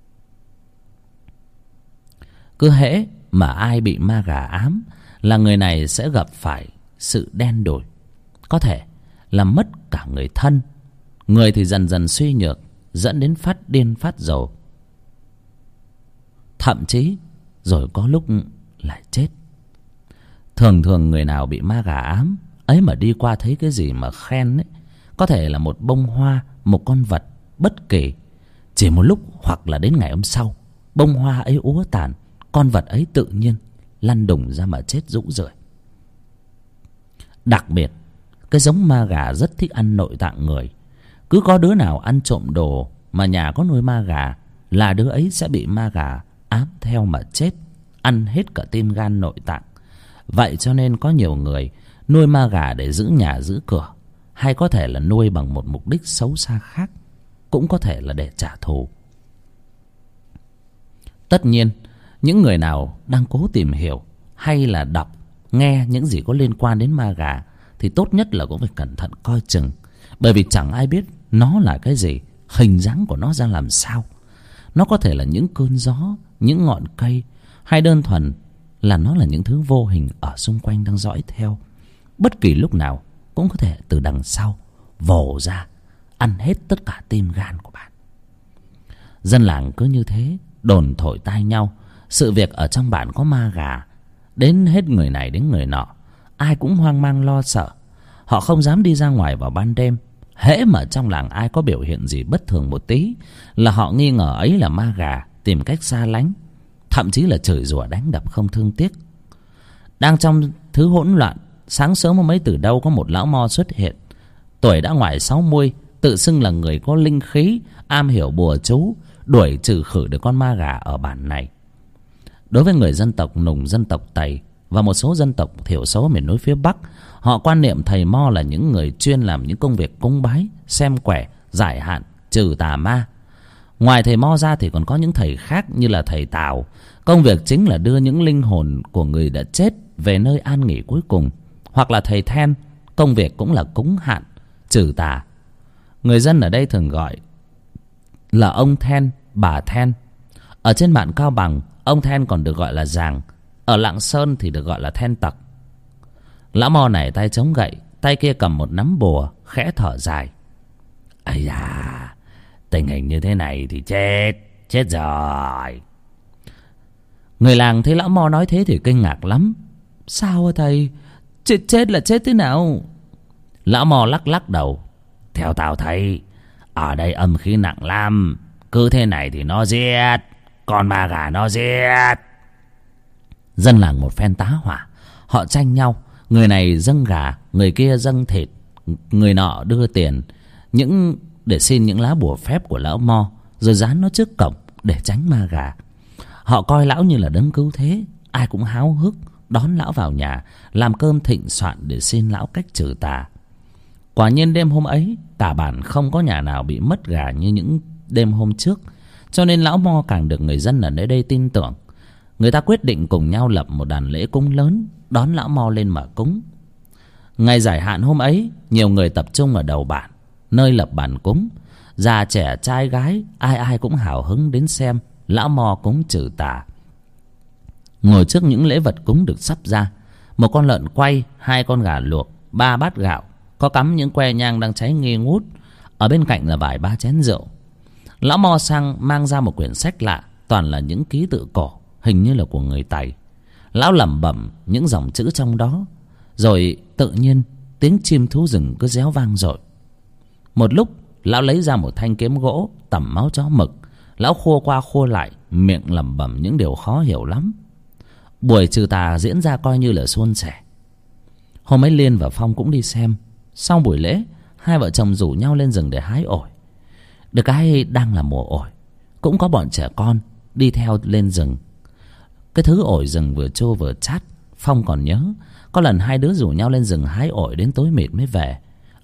Speaker 1: Cứ hễ mà ai bị ma gà ám là người này sẽ gặp phải sự đen đủi, có thể là mất cả người thân, người thì dần dần suy nhược, dẫn đến phát điên phát rồ, thậm chí rồi có lúc lại chết. Thường thường người nào bị ma gà ám ấy mà đi qua thấy cái gì mà khen ấy, có thể là một bông hoa, một con vật bất kỳ, chỉ một lúc hoặc là đến ngày hôm sau bông hoa ấy úa tàn, con vật ấy tự nhiên lăn đùng ra mà chết rũ rượi. Đặc biệt cái giống ma gà rất thích ăn nội tạng người. Cứ có đứa nào ăn trộm đồ mà nhà có nuôi ma gà là đứa ấy sẽ bị ma gà ám theo mà chết, ăn hết cả tim gan nội tạng. Vậy cho nên có nhiều người nuôi ma gà để giữ nhà giữ cửa, hay có thể là nuôi bằng một mục đích xấu xa khác, cũng có thể là để trả thù. Tất nhiên những người nào đang cố tìm hiểu hay là đọc nghe những gì có liên quan đến ma gà thì tốt nhất là cũng phải cẩn thận coi chừng, bởi vì chẳng ai biết nó là cái gì, hình dáng của nó ra làm sao. Nó có thể là những cơn gió, những ngọn cây, hay đơn thuần là nó là những thứ vô hình ở xung quanh đang dõi theo. Bất kỳ lúc nào cũng có thể từ đằng sau vồ ra ăn hết tất cả tim gan của bạn. Dân làng cứ như thế đồn thổi tai nhau sự việc ở trong bản có ma gà, đến hết người này đến người nọ. Ai cũng hoang mang lo sợ, họ không dám đi ra ngoài vào ban đêm. Hễ mà trong làng ai có biểu hiện gì bất thường một tí là họ nghi ngờ ấy là ma gà, tìm cách xa lánh, thậm chí là chửi rủa đánh đập không thương tiếc. Đang trong thứ hỗn loạn, sáng sớm hôm ấy từ đâu có một lão mo xuất hiện. Tuổi đã ngoài sáu mươi, tự xưng là người có linh khí, am hiểu bùa chú, đuổi trừ khử được con ma gà ở bản này. Đối với người dân tộc Nùng, dân tộc Tày và một số dân tộc thiểu số miền núi phía Bắc, họ quan niệm thầy mo là những người chuyên làm những công việc cúng bái, xem quẻ, giải hạn, trừ tà ma. Ngoài thầy mo ra thì còn có những thầy khác như là thầy Tào, công việc chính là đưa những linh hồn của người đã chết về nơi an nghỉ cuối cùng. Hoặc là thầy Then, công việc cũng là cúng hạn, trừ tà. Người dân ở đây thường gọi là ông Then, bà Then. Ở trên bản Cao Bằng, ông Then còn được gọi là Giàng. Ở Lạng Sơn thì được gọi là Then Tặc. Lão mo này tay chống gậy, tay kia cầm một nắm bùa, khẽ thở dài. Ây da, tình hình như thế này thì chết, chết rồi. Người làng thấy lão mo nói thế thì kinh ngạc lắm. Sao hả thầy? Chết chết là chết thế nào? Lão mo lắc lắc đầu. Theo tao thấy, ở đây âm khí nặng lắm. Cứ thế này thì nó giết, con ma gà nó giết. Dân làng một phen tá hỏa, họ tranh nhau. Người này dâng gà, người kia dâng thịt, người nọ đưa tiền những để xin những lá bùa phép của lão mo, rồi dán nó trước cổng để tránh ma gà. Họ coi lão như là đấng cứu thế, ai cũng háo hức đón lão vào nhà, làm cơm thịnh soạn để xin lão cách trừ tà. Quả nhiên đêm hôm ấy, cả bản không có nhà nào bị mất gà như những đêm hôm trước, cho nên lão mo càng được người dân ở nơi đây tin tưởng. Người ta quyết định cùng nhau lập một đàn lễ cúng lớn, đón lão mo lên mà cúng. Ngày giải hạn hôm ấy, nhiều người tập trung ở đầu bản, nơi lập bàn cúng. Già trẻ trai gái, ai ai cũng hào hứng đến xem lão mo cúng trừ tà. Ngồi trước những lễ vật cúng được sắp ra, một con lợn quay, hai con gà luộc, ba bát gạo, có cắm những que nhang đang cháy nghi ngút. Ở bên cạnh là vài ba chén rượu. Lão mo sang mang ra một quyển sách lạ, toàn là những ký tự cổ, hình như là của người Tày. Lão lẩm bẩm những dòng chữ trong đó, rồi tự nhiên tiếng chim thú rừng cứ réo vang dội. Một lúc lão lấy ra một thanh kiếm gỗ tẩm máu chó mực. Lão khua qua khua lại, miệng lẩm bẩm những điều khó hiểu lắm. Buổi trừ tà diễn ra coi như là suôn sẻ. Hôm ấy Liên và Phong cũng đi xem. Sau buổi lễ, hai vợ chồng rủ nhau lên rừng để hái ổi. Được cái đang là mùa ổi, cũng có bọn trẻ con đi theo lên rừng. Cái thứ ổi rừng vừa chua vừa chát. Phong còn nhớ có lần hai đứa rủ nhau lên rừng hái ổi đến tối mịt mới về.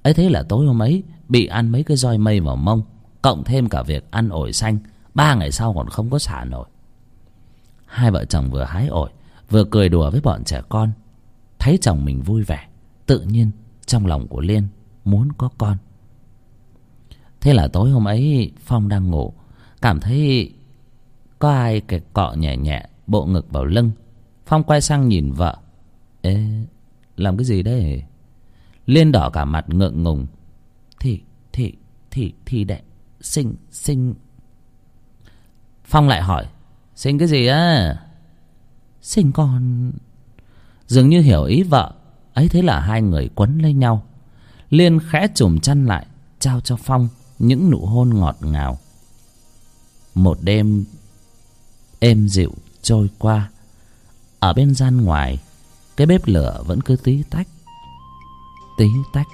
Speaker 1: Ấy thế là tối hôm ấy bị ăn mấy cái roi mây vào mông, cộng thêm cả việc ăn ổi xanh, ba ngày sau còn không có xả nổi. Hai vợ chồng vừa hái ổi vừa cười đùa với bọn trẻ con. Thấy chồng mình vui vẻ, tự nhiên trong lòng của Liên muốn có con. Thế là tối hôm ấy Phong đang ngủ, cảm thấy có ai kề cọ nhẹ nhẹ bộ ngực vào lưng. Phong quay sang nhìn vợ. Ê, làm cái gì đấy? Liên đỏ cả mặt ngượng ngùng. Thì, thì, thì, thì đệ, sinh, sinh. Phong lại hỏi, sinh cái gì á? Sinh con. Dường như hiểu ý vợ. Ấy thế là hai người quấn lấy nhau. Liên khẽ chùm chăn lại, trao cho Phong những nụ hôn ngọt ngào. Một đêm êm dịu trôi qua. Ở bên gian ngoài, cái bếp lửa vẫn cứ tí tách, tí tách.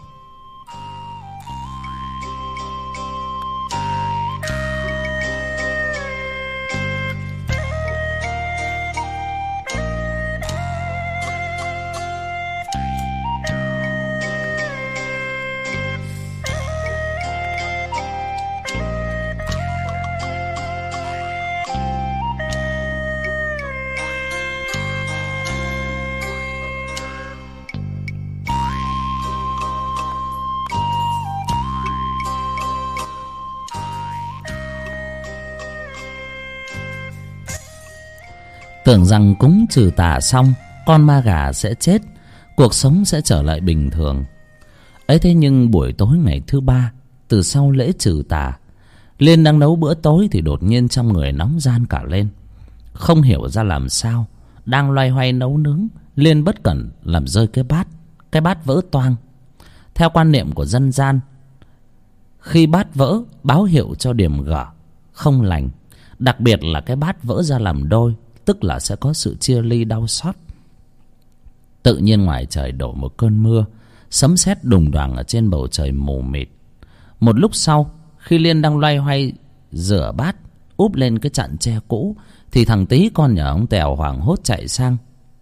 Speaker 1: Tưởng rằng cúng trừ tà xong, con ma gà sẽ chết, cuộc sống sẽ trở lại bình thường. Ấy thế nhưng buổi tối ngày thứ ba, từ sau lễ trừ tà, Liên đang nấu bữa tối thì đột nhiên trong người nóng ran cả lên. Không hiểu ra làm sao, đang loay hoay nấu nướng, Liên bất cẩn làm rơi cái bát. Cái bát vỡ toang. Theo quan niệm của dân gian, khi bát vỡ báo hiệu cho điểm gở, không lành. Đặc biệt là cái bát vỡ ra làm đôi, tức là sẽ có sự chia ly đau xót. Tự nhiên ngoài trời đổ một cơn mưa, sấm sét đùng đoàng ở trên bầu trời mù mịt. Một lúc sau, khi Liên đang loay hoay rửa bát, úp lên cái chặn tre cũ, thì thằng Tý con nhà ông Tèo hoảng hốt chạy sang.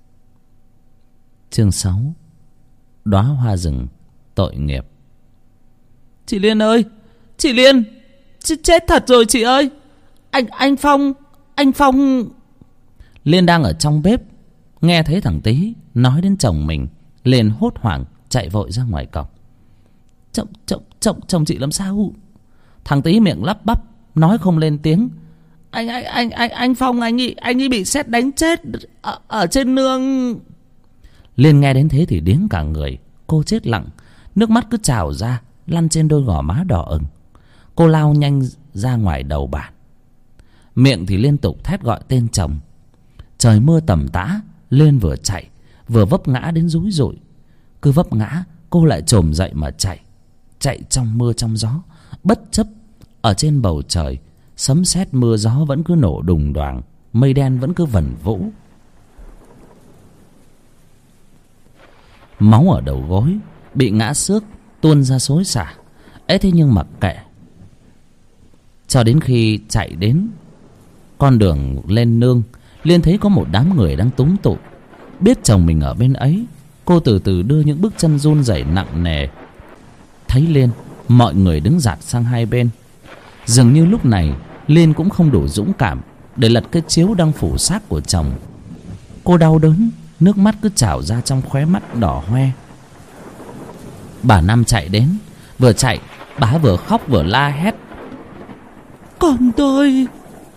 Speaker 1: Chương sáu. Đóa hoa rừng tội nghiệp. Chị Liên ơi, chị Liên, chị chết thật rồi chị ơi. Anh anh Phong, anh Phong. Liên đang ở trong bếp, nghe thấy thằng Tý nói đến chồng mình, liền hốt hoảng chạy vội ra ngoài cổng. Chồng chồng chồng chồng chị làm sao? Thằng Tý miệng lắp bắp nói không lên tiếng. Anh anh anh anh anh Phong, anh ấy anh ấy bị sét đánh chết ở, ở trên nương. Liên nghe đến thế thì điếng cả người, cô chết lặng, nước mắt cứ trào ra lăn trên đôi gò má đỏ ửng. Cô lao nhanh ra ngoài đầu bản, miệng thì liên tục thét gọi tên chồng. Trời mưa tầm tã, Liên vừa chạy vừa vấp ngã đến rúi rụi. Cứ vấp ngã cô lại chồm dậy mà chạy. Chạy trong mưa trong gió, bất chấp ở trên bầu trời sấm sét mưa gió vẫn cứ nổ đùng đoàng, mây đen vẫn cứ vần vũ. Máu ở đầu gối bị ngã xước tuôn ra xối xả. Ấy thế nhưng mặc kệ, cho đến khi chạy đến con đường lên nương, Liên thấy có một đám người đang túm tụ. Biết chồng mình ở bên ấy, cô từ từ đưa những bước chân run rẩy nặng nề. Thấy Liên, mọi người đứng dạt sang hai bên. Dường như lúc này Liên cũng không đủ dũng cảm để lật cái chiếu đang phủ xác của chồng. Cô đau đớn, nước mắt cứ trào ra trong khóe mắt đỏ hoe. Bà Năm chạy đến, vừa chạy bà vừa khóc vừa la hét. Con tôi,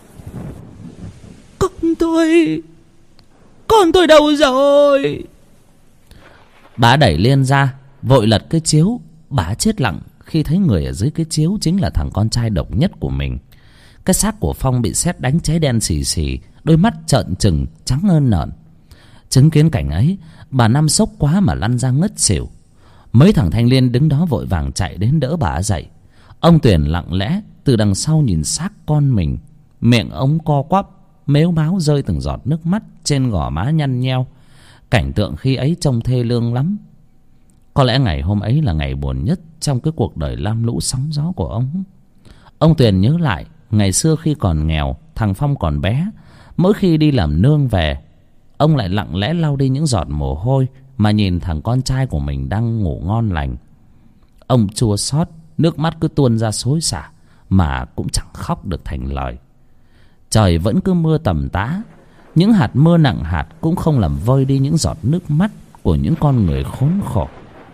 Speaker 1: con tôi, con tôi đâu rồi? Bà đẩy Liên ra, vội lật cái chiếu. Bà chết lặng khi thấy người ở dưới cái chiếu chính là thằng con trai độc nhất của mình. Cái xác của Phong bị sét đánh cháy đen xì xì, đôi mắt trợn trừng trắng ơn nợn. Chứng kiến cảnh ấy, bà Năm sốc quá mà lăn ra ngất xỉu. Mấy thằng thanh niên đứng đó vội vàng chạy đến đỡ bà dậy. Ông Tuyền lặng lẽ từ đằng sau nhìn xác con mình, miệng ông co quắp, mếu máo rơi từng giọt nước mắt trên gò má nhăn nheo. Cảnh tượng khi ấy trông thê lương lắm. Có lẽ ngày hôm ấy là ngày buồn nhất trong cái cuộc đời lam lũ sóng gió của ông. Ông Tuyền nhớ lại ngày xưa khi còn nghèo, thằng Phong còn bé, mỗi khi đi làm nương về, ông lại lặng lẽ lau đi những giọt mồ hôi mà nhìn thằng con trai của mình đang ngủ ngon lành. Ông chua xót, nước mắt cứ tuôn ra xối xả, mà cũng chẳng khóc được thành lời. Trời vẫn cứ mưa tầm tã. Những hạt mưa nặng hạt cũng không làm vơi đi những giọt nước mắt của những con người khốn khổ.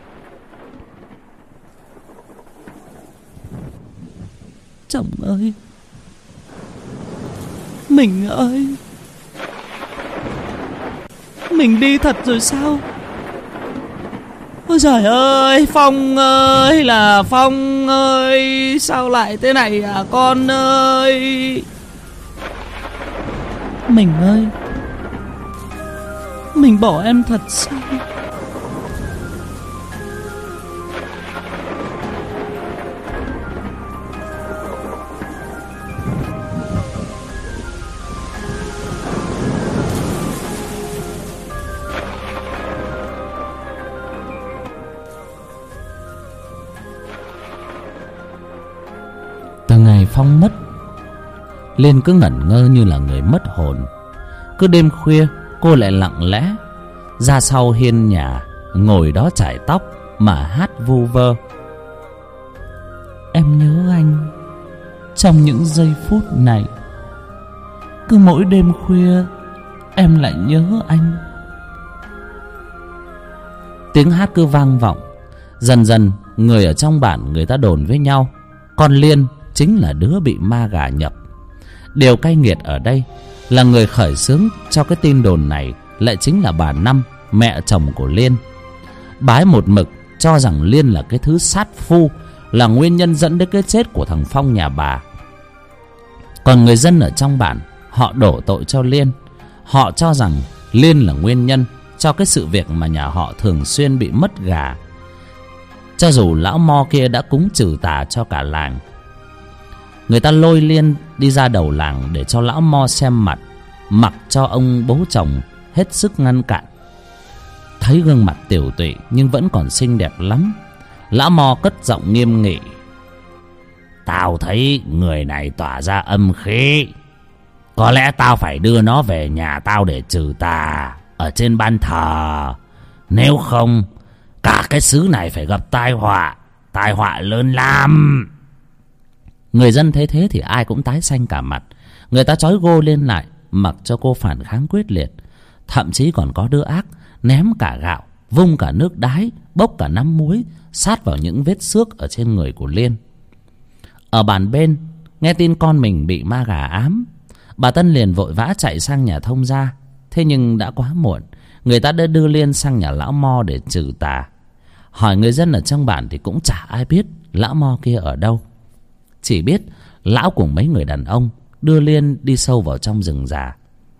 Speaker 1: Chồng ơi, mình ơi, mình đi thật rồi sao? Ôi trời ơi, Phong ơi là Phong ơi, sao lại thế này à con ơi? Mình ơi, mình bỏ em thật sao? Từ ngày Phong mất, Liên cứ ngẩn ngơ như là người mất hồn. Cứ đêm khuya cô lại lặng lẽ ra sau hiên nhà, ngồi đó chải tóc mà hát vu vơ. Em nhớ anh trong những giây phút này. Cứ mỗi đêm khuya em lại nhớ anh. Tiếng hát cứ vang vọng. Dần dần người ở trong bản người ta đồn với nhau, con Liên chính là đứa bị ma gà nhập. Điều cay nghiệt ở đây là người khởi xướng cho cái tin đồn này lại chính là bà Năm, mẹ chồng của Liên. Bà ấy một mực cho rằng Liên là cái thứ sát phu, là nguyên nhân dẫn đến cái chết của thằng Phong nhà bà. Còn người dân ở trong bản, họ đổ tội cho Liên. Họ cho rằng Liên là nguyên nhân cho cái sự việc mà nhà họ thường xuyên bị mất gà, cho dù lão mo kia đã cúng trừ tà cho cả làng. Người ta lôi Liên đi ra đầu làng để cho lão mo xem mặt, mặc cho ông bố chồng hết sức ngăn cản. Thấy gương mặt tiểu tụy nhưng vẫn còn xinh đẹp lắm, lão mo cất giọng nghiêm nghị: Tao thấy người này tỏa ra âm khí, có lẽ tao phải đưa nó về nhà tao để trừ tà ở trên ban thờ. Nếu không, cả cái xứ này phải gặp tai họa, tai họa lớn lắm. Người dân thấy thế thì ai cũng tái xanh cả mặt. Người ta trói gô lên lại, mặc cho cô phản kháng quyết liệt. Thậm chí còn có đứa ác ném cả gạo, vung cả nước đái, bốc cả nắm muối sát vào những vết xước ở trên người của Liên. Ở bàn bên, nghe tin con mình bị ma gà ám, bà Tân liền vội vã chạy sang nhà thông gia. Thế nhưng đã quá muộn. Người ta đã đưa Liên sang nhà lão mo để trừ tà. Hỏi người dân ở trong bản thì cũng chả ai biết lão mo kia ở đâu. Chỉ biết lão cùng mấy người đàn ông đưa Liên đi sâu vào trong rừng già.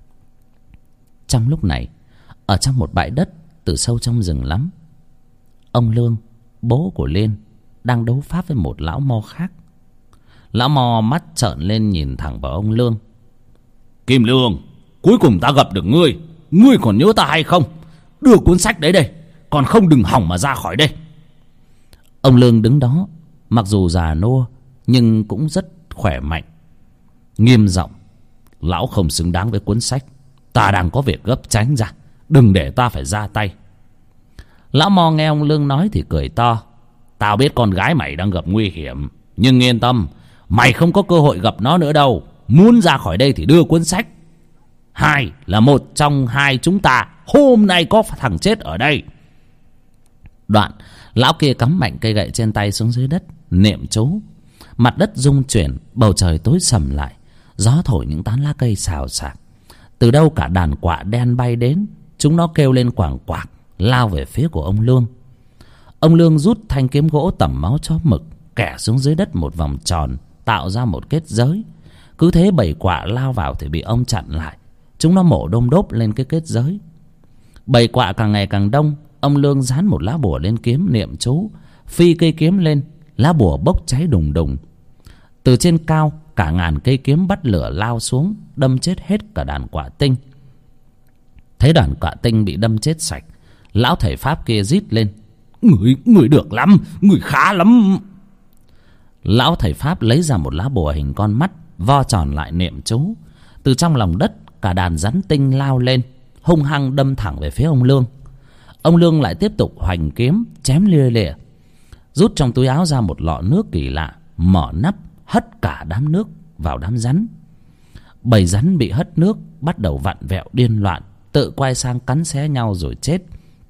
Speaker 1: Trong lúc này, ở trong một bãi đất từ sâu trong rừng lắm, ông Lương, bố của Liên, đang đấu pháp với một lão mo khác. Lão mo mắt trợn lên nhìn thẳng vào ông Lương: Kim Lương, cuối cùng ta gặp được ngươi. Ngươi còn nhớ ta hay không? Đưa cuốn sách đấy đây, còn không đừng hỏng mà ra khỏi đây. Ông Lương đứng đó, mặc dù già nua nhưng cũng rất khỏe mạnh, nghiêm giọng: Lão không xứng đáng với cuốn sách. Ta đang có việc gấp, tránh ra, đừng để ta phải ra tay. Lão mo nghe ông Lương nói thì cười to: Tao biết con gái mày đang gặp nguy hiểm, nhưng yên tâm, mày không có cơ hội gặp nó nữa đâu. Muốn ra khỏi đây thì đưa cuốn sách. Hai là một trong hai chúng ta hôm nay có thằng chết ở đây. Đoạn lão kia cắm mạnh cây gậy trên tay xuống dưới đất, niệm chú. Mặt đất rung chuyển, bầu trời tối sầm lại, gió thổi những tán lá cây xào xạc. Từ đâu cả đàn quạ đen bay đến, chúng nó kêu lên quảng quạc, lao về phía của ông Lương. Ông Lương rút thanh kiếm gỗ tẩm máu chó mực, kẻ xuống dưới đất một vòng tròn, tạo ra một kết giới. Cứ thế bầy quạ lao vào thì bị ông chặn lại. Chúng nó mổ đôm đốp lên cái kết giới. Bầy quạ càng ngày càng đông. Ông Lương dán một lá bùa lên kiếm, niệm chú, phi cây kiếm lên. Lá bùa bốc cháy đùng đùng. Từ trên cao, cả ngàn cây kiếm bắt lửa lao xuống, đâm chết hết cả đàn quạ tinh. Thấy đàn quạ tinh bị đâm chết sạch, lão thầy pháp kia rít lên: Người, người được lắm, người khá lắm. Lão thầy pháp lấy ra một lá bùa hình con mắt, vo tròn lại niệm chú. Từ trong lòng đất, cả đàn rắn tinh lao lên, hung hăng đâm thẳng về phía ông Lương. Ông Lương lại tiếp tục hoành kiếm chém lia lịa. rút trong túi áo ra một lọ nước kỳ lạ, mở nắp hất cả đám nước vào đám rắn. Bầy rắn bị hất nước bắt đầu vặn vẹo điên loạn, tự quay sang cắn xé nhau rồi chết.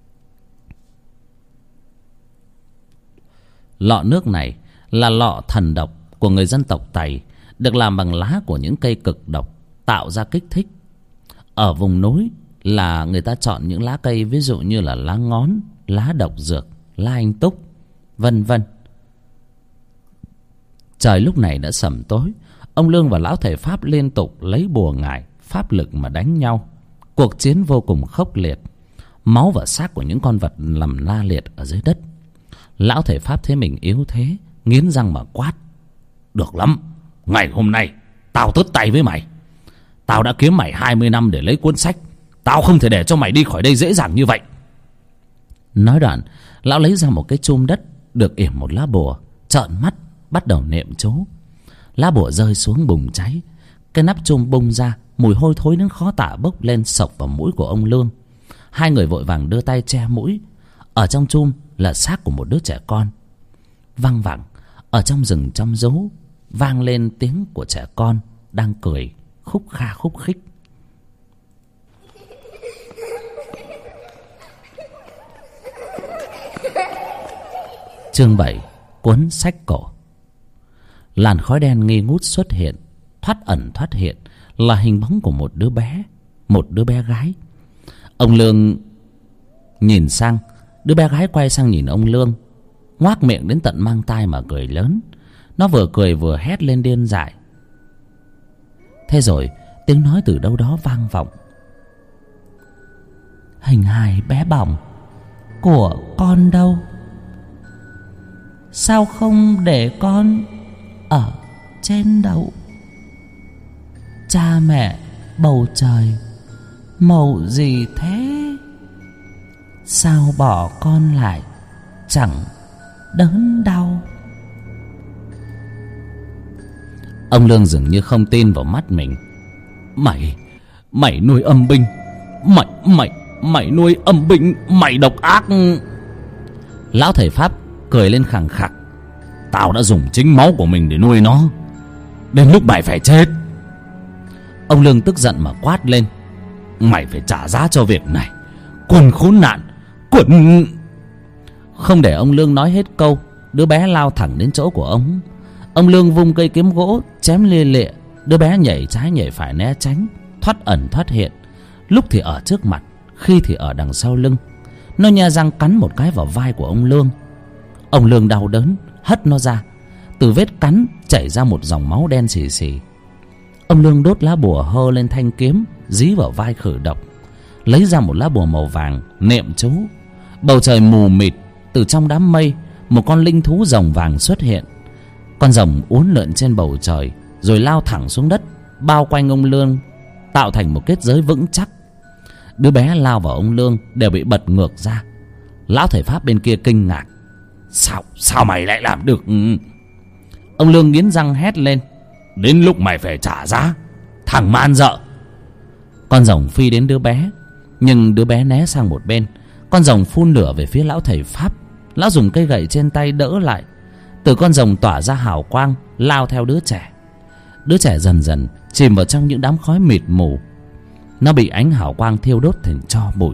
Speaker 1: Lọ nước này là lọ thần độc của người dân tộc Tày, được làm bằng lá của những cây cực độc tạo ra kích thích. Ở vùng núi là người ta chọn những lá cây ví dụ như là lá ngón, lá độc dược, lá anh túc, vân vân. Trời lúc này đã sẩm tối. Ông Lương và lão thầy Pháp liên tục lấy bùa ngải, pháp lực mà đánh nhau. Cuộc chiến vô cùng khốc liệt. Máu và xác của những con vật nằm la liệt ở dưới đất. Lão thầy Pháp thấy mình yếu thế, nghiến răng mà quát: được lắm, ngày hôm nay tao tớt tay với mày. Tao đã kiếm mày hai mươi năm để lấy cuốn sách, tao không thể để cho mày đi khỏi đây dễ dàng như vậy. Nói đoạn, lão lấy ra một cái chum đất được yểm một lá bùa, trợn mắt bắt đầu niệm chú. Lá bùa rơi xuống bùng cháy, cái nắp chum bung ra, mùi hôi thối đến khó tả bốc lên sộc vào mũi của ông Lương. Hai người vội vàng đưa tay che mũi. Ở trong chum là xác của một đứa trẻ con. Văng vẳng ở trong rừng trong rú vang lên tiếng của trẻ con đang cười khúc kha khúc khích. Chương bảy. Cuốn sách cổ. Làn khói đen nghi ngút xuất hiện, thoát ẩn thoát hiện, là hình bóng của một đứa bé, một đứa bé gái. Ông Lương nhìn sang, đứa bé gái quay sang nhìn ông Lương, ngoác miệng đến tận mang tai mà cười lớn. Nó vừa cười vừa hét lên điên dại. Thế rồi tiếng nói từ đâu đó vang vọng: hình hài bé bỏng của con đâu? Sao không để con ở trên đậu? Cha mẹ bầu trời màu gì thế? Sao bỏ con lại chẳng đớn đau? Ông Lương dường như không tin vào mắt mình. Mày, mày nuôi âm binh. Mày, mày, mày nuôi âm binh. Mày độc ác. Lão thầy Pháp cười lên khằng khặc. Tao đã dùng chính máu của mình để nuôi nó. Đến lúc mày phải chết. Ông Lương tức giận mà quát lên: mày phải trả giá cho việc này, quần khốn nạn, quần... Không để ông Lương nói hết câu, đứa bé lao thẳng đến chỗ của ông. Ông Lương vung cây kiếm gỗ chém lia lịa. Đứa bé nhảy trái nhảy phải né tránh, thoát ẩn thoát hiện, lúc thì ở trước mặt, khi thì ở đằng sau lưng. Nó nhe răng cắn một cái vào vai của ông Lương. Ông Lương đau đớn hất nó ra. Từ vết cắn chảy ra một dòng máu đen xì xì. Ông Lương đốt lá bùa hơ lên thanh kiếm dí vào vai khử độc, lấy ra một lá bùa màu vàng niệm chú. Bầu trời mù mịt, từ trong đám mây một con linh thú rồng vàng xuất hiện. Con rồng uốn lượn trên bầu trời rồi lao thẳng xuống đất, bao quanh ông Lương tạo thành một kết giới vững chắc. Đứa bé lao vào ông Lương đều bị bật ngược ra. Lão thầy Pháp bên kia kinh ngạc: Sao, sao mày lại làm được? Ông Lương nghiến răng hét lên: đến lúc mày phải trả giá, thằng man dợ. Con rồng phi đến đứa bé, nhưng đứa bé né sang một bên. Con rồng phun lửa về phía lão thầy Pháp. Lão dùng cây gậy trên tay đỡ lại. Từ con rồng tỏa ra hào quang lao theo đứa trẻ. Đứa trẻ dần dần chìm vào trong những đám khói mịt mù. Nó bị ánh hào quang thiêu đốt thành tro bụi.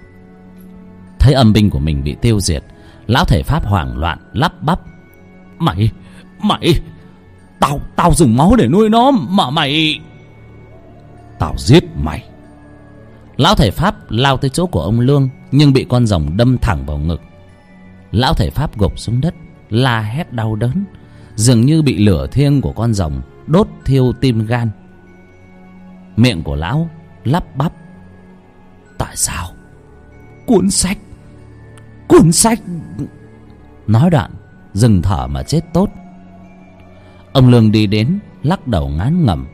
Speaker 1: Thấy âm binh của mình bị tiêu diệt, lão thầy Pháp hoảng loạn lắp bắp: Mày, mày, Tao, tao dùng máu để nuôi nó mà mày... Tao giết mày. Lão thầy Pháp lao tới chỗ của ông Lương, nhưng bị con rồng đâm thẳng vào ngực. Lão thầy Pháp gục xuống đất, la hét đau đớn, dường như bị lửa thiêng của con rồng đốt thiêu tim gan. Miệng của lão lắp bắp: Tại sao? Cuốn sách, cuốn sách... Nói đoạn dừng thở mà chết tốt. Ông Lương đi đến lắc đầu ngán ngẩm: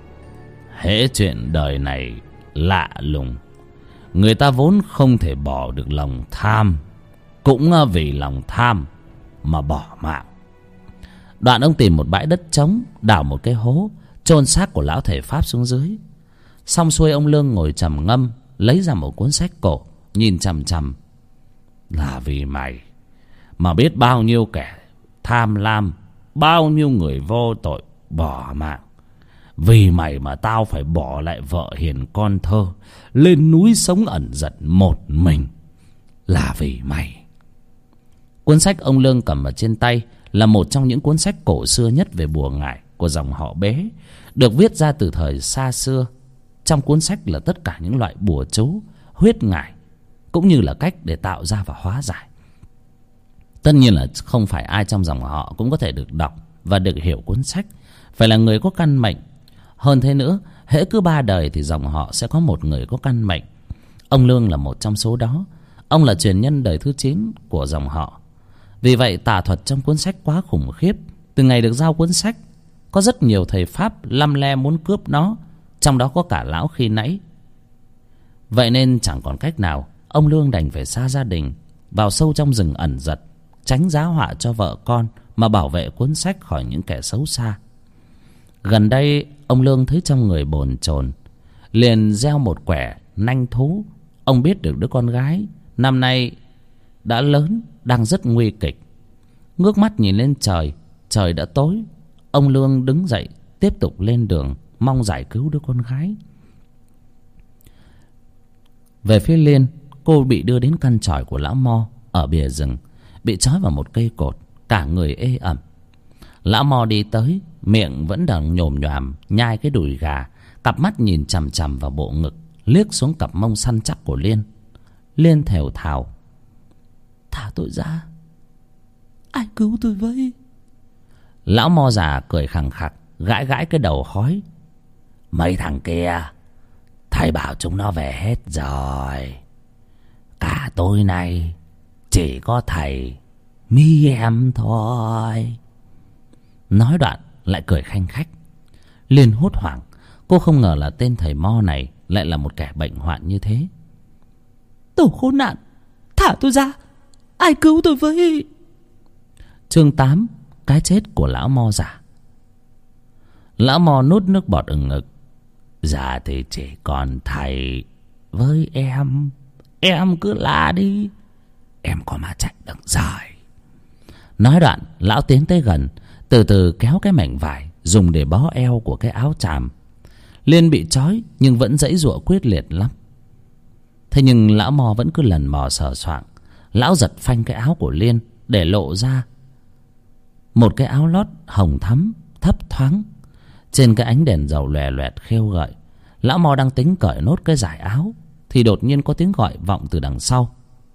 Speaker 1: Hễ chuyện đời này lạ lùng, người ta vốn không thể bỏ được lòng tham, cũng vì lòng tham mà bỏ mạng. Đoạn ông tìm một bãi đất trống, đào một cái hố, chôn xác của lão thầy Pháp xuống dưới. Xong xuôi, ông Lương ngồi trầm ngâm, lấy ra một cuốn sách cổ, nhìn chằm chằm: Là vì mày, Mà biết bao nhiêu kẻ tham lam, bao nhiêu người vô tội bỏ mạng. Vì mày mà tao phải bỏ lại vợ hiền con thơ, lên núi sống ẩn dật một mình. Là vì mày. Cuốn sách ông Lương cầm ở trên tay là một trong những cuốn sách cổ xưa nhất về bùa ngải của dòng họ Bế, được viết ra từ thời xa xưa. Trong cuốn sách là tất cả những loại bùa chú, huyết ngải, cũng như là cách để tạo ra và hóa giải. Tất nhiên là không phải ai trong dòng họ cũng có thể được đọc và được hiểu cuốn sách, phải là người có căn mệnh. Hơn thế nữa, hễ cứ ba đời thì dòng họ sẽ có một người có căn mệnh. Ông Lương là một trong số đó. Ông là truyền nhân đời thứ chín của dòng họ. Vì vậy tà thuật trong cuốn sách quá khủng khiếp. Từ ngày được giao cuốn sách, có rất nhiều thầy Pháp lăm le muốn cướp nó, trong đó có cả lão khi nãy. Vậy nên chẳng còn cách nào, ông Lương đành phải xa gia đình, vào sâu trong rừng ẩn giật, tránh giá họa cho vợ con mà bảo vệ cuốn sách khỏi những kẻ xấu xa. Gần đây ông Lương thấy trong người bồn chồn, liền gieo một quẻ nanh thú. Ông biết được đứa con gái năm nay đã lớn, đang rất nguy kịch. Ngước mắt nhìn lên trời, trời đã tối. Ông Lương đứng dậy, tiếp tục lên đường, mong giải cứu đứa con gái. Về phía Liên, cô bị đưa đến căn chòi của lão Mo ở bìa rừng, bị trói vào một cây cột, cả người ê ẩm. Lão Mo đi tới, miệng vẫn đang nhồm nhoàm nhai cái đùi gà, cặp mắt nhìn chằm chằm vào bộ ngực, liếc xuống cặp mông săn chắc của Liên. Liên thều thào: "Thả tôi ra, ai cứu tôi với?" Lão Mo già cười khằng khặc, gãi gãi cái đầu khói: "Mấy thằng kia, thầy bảo chúng nó về hết rồi. Cả tối nay chỉ có thầy mi em thôi." Nói đoạn lại cười khanh khách. Liên hốt hoảng, cô không ngờ là tên thầy Mo này lại là một kẻ bệnh hoạn như thế. "Tổ khốn nạn, thả tôi ra, ai cứu tôi với?" Chương tám: Cái chết của lão Mo già. Lão Mo nuốt nước bọt ừng ực: "Dạ thì chỉ còn thầy với em. Em cứ la đi, em có mà chạy được rồi." Nói đoạn lão tiến tới gần, từ từ kéo cái mảnh vải dùng để bó eo của cái áo tràm. Liên bị trói nhưng vẫn giãy giụa quyết liệt lắm. Thế nhưng lão Mo vẫn cứ lần mò sờ soạng. Lão giật phanh cái áo của Liên, để lộ ra một cái áo lót hồng thắm thấp thoáng. Trên cái ánh đèn dầu lòe loẹt khêu gợi, lão Mo đang tính cởi nốt cái dải áo thì đột nhiên có tiếng gọi vọng từ đằng sau: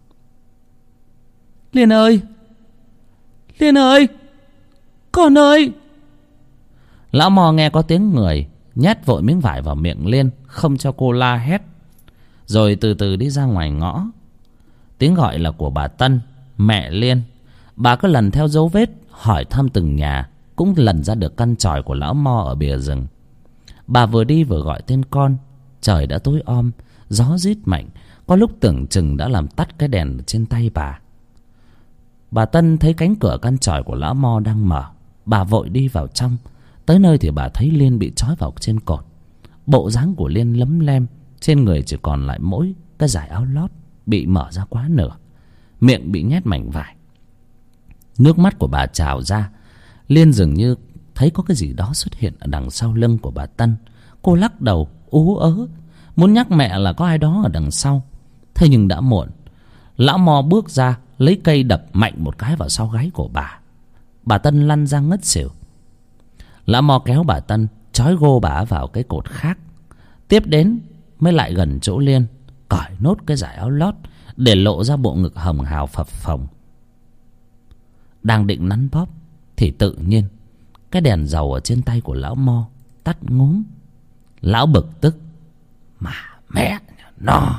Speaker 1: "Liên ơi! Liên ơi! Con ơi!" Lão Mo nghe có tiếng người, nhét vội miếng vải vào miệng Liên, không cho cô la hét, rồi từ từ đi ra ngoài ngõ. Tiếng gọi là của bà Tân, mẹ Liên. Bà cứ lần theo dấu vết, hỏi thăm từng nhà, cũng lần ra được căn chòi của lão Mo ở bìa rừng. Bà vừa đi vừa gọi tên con. Trời đã tối om, gió rít mạnh, có lúc tưởng chừng đã làm tắt cái đèn trên tay bà. Bà Tân thấy cánh cửa căn chòi của lão Mo đang mở, bà vội đi vào trong. Tới nơi thì bà thấy Liên bị trói vào trên cột. Bộ dáng của Liên lấm lem, trên người chỉ còn lại mỗi cái dải áo lót bị mở ra quá nửa, miệng bị nhét mảnh vải. Nước mắt của bà trào ra. Liên dường như thấy có cái gì đó xuất hiện ở đằng sau lưng của bà Tân. Cô lắc đầu ú ớ, muốn nhắc mẹ là có ai đó ở đằng sau. Thế nhưng đã muộn. Lão Mo bước ra, lấy cây đập mạnh một cái vào sau gáy của bà. Bà Tân lăn ra ngất xỉu. Lão Mo kéo bà Tân, trói gô bà vào cái cột khác. Tiếp đến mới lại gần chỗ Liên, cởi nốt cái dải áo lót, để lộ ra bộ ngực hồng hào phập phồng. Đang định nắn bóp thì tự nhiên cái đèn dầu ở trên tay của lão Mo tắt ngúm. Lão bực tức: "Mà mẹ nó!"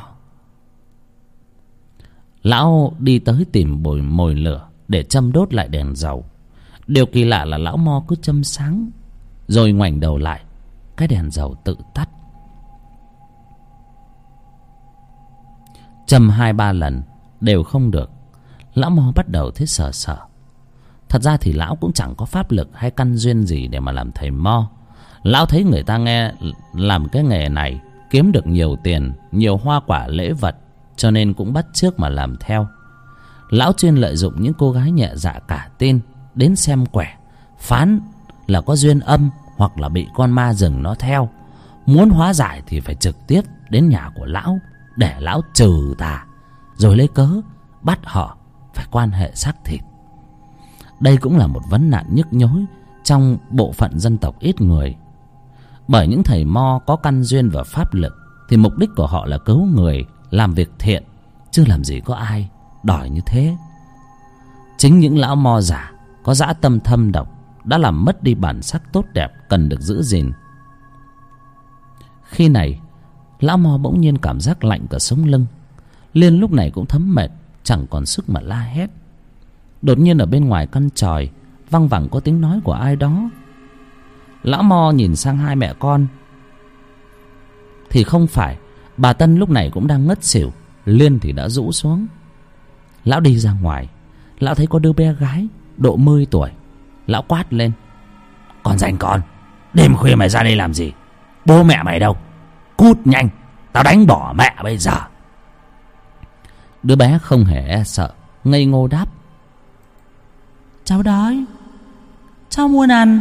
Speaker 1: Lão đi tới tìm bồi mồi lửa để châm đốt lại đèn dầu. Điều kỳ lạ là lão Mo cứ châm sáng, rồi ngoảnh đầu lại, cái đèn dầu tự tắt. Châm hai ba lần đều không được. Lão Mo bắt đầu thấy sợ sợ. Thật ra thì lão cũng chẳng có pháp lực hay căn duyên gì để mà làm thầy Mo. Lão thấy người ta nghe làm cái nghề này kiếm được nhiều tiền, nhiều hoa quả lễ vật, cho nên cũng bắt chước mà làm theo. Lão chuyên lợi dụng những cô gái nhẹ dạ cả tin đến xem quẻ, phán là có duyên âm hoặc là bị con ma rừng nó theo. Muốn hóa giải thì phải trực tiếp đến nhà của lão để lão trừ tà, rồi lấy cớ bắt họ phải quan hệ xác thịt. Đây cũng là một vấn nạn nhức nhối trong bộ phận dân tộc ít người. Bởi những thầy mo có căn duyên và pháp lực thì mục đích của họ là cứu người, làm việc thiện, chứ làm gì có ai đòi như thế. Chính những lão mo giả có dã tâm thâm độc đã làm mất đi bản sắc tốt đẹp cần được giữ gìn. Khi này lão mo bỗng nhiên cảm giác lạnh cả sống lưng. Liên lúc này cũng thấm mệt, chẳng còn sức mà la hét. Đột nhiên ở bên ngoài căn chòi văng vẳng có tiếng nói của ai đó. Lão mo nhìn sang hai mẹ con thì không phải. Bà Tân lúc này cũng đang ngất xỉu, Liên thì đã rũ xuống. Lão đi ra ngoài, lão thấy có đứa bé gái độ mười tuổi. Lão quát lên: "Con rảnh con, đêm khuya mày ra đây làm gì? Bố mẹ mày đâu? Cút nhanh, tao đánh bỏ mẹ bây giờ." Đứa bé không hề e sợ, ngây ngô đáp: "Cháu đói, cháu muốn ăn."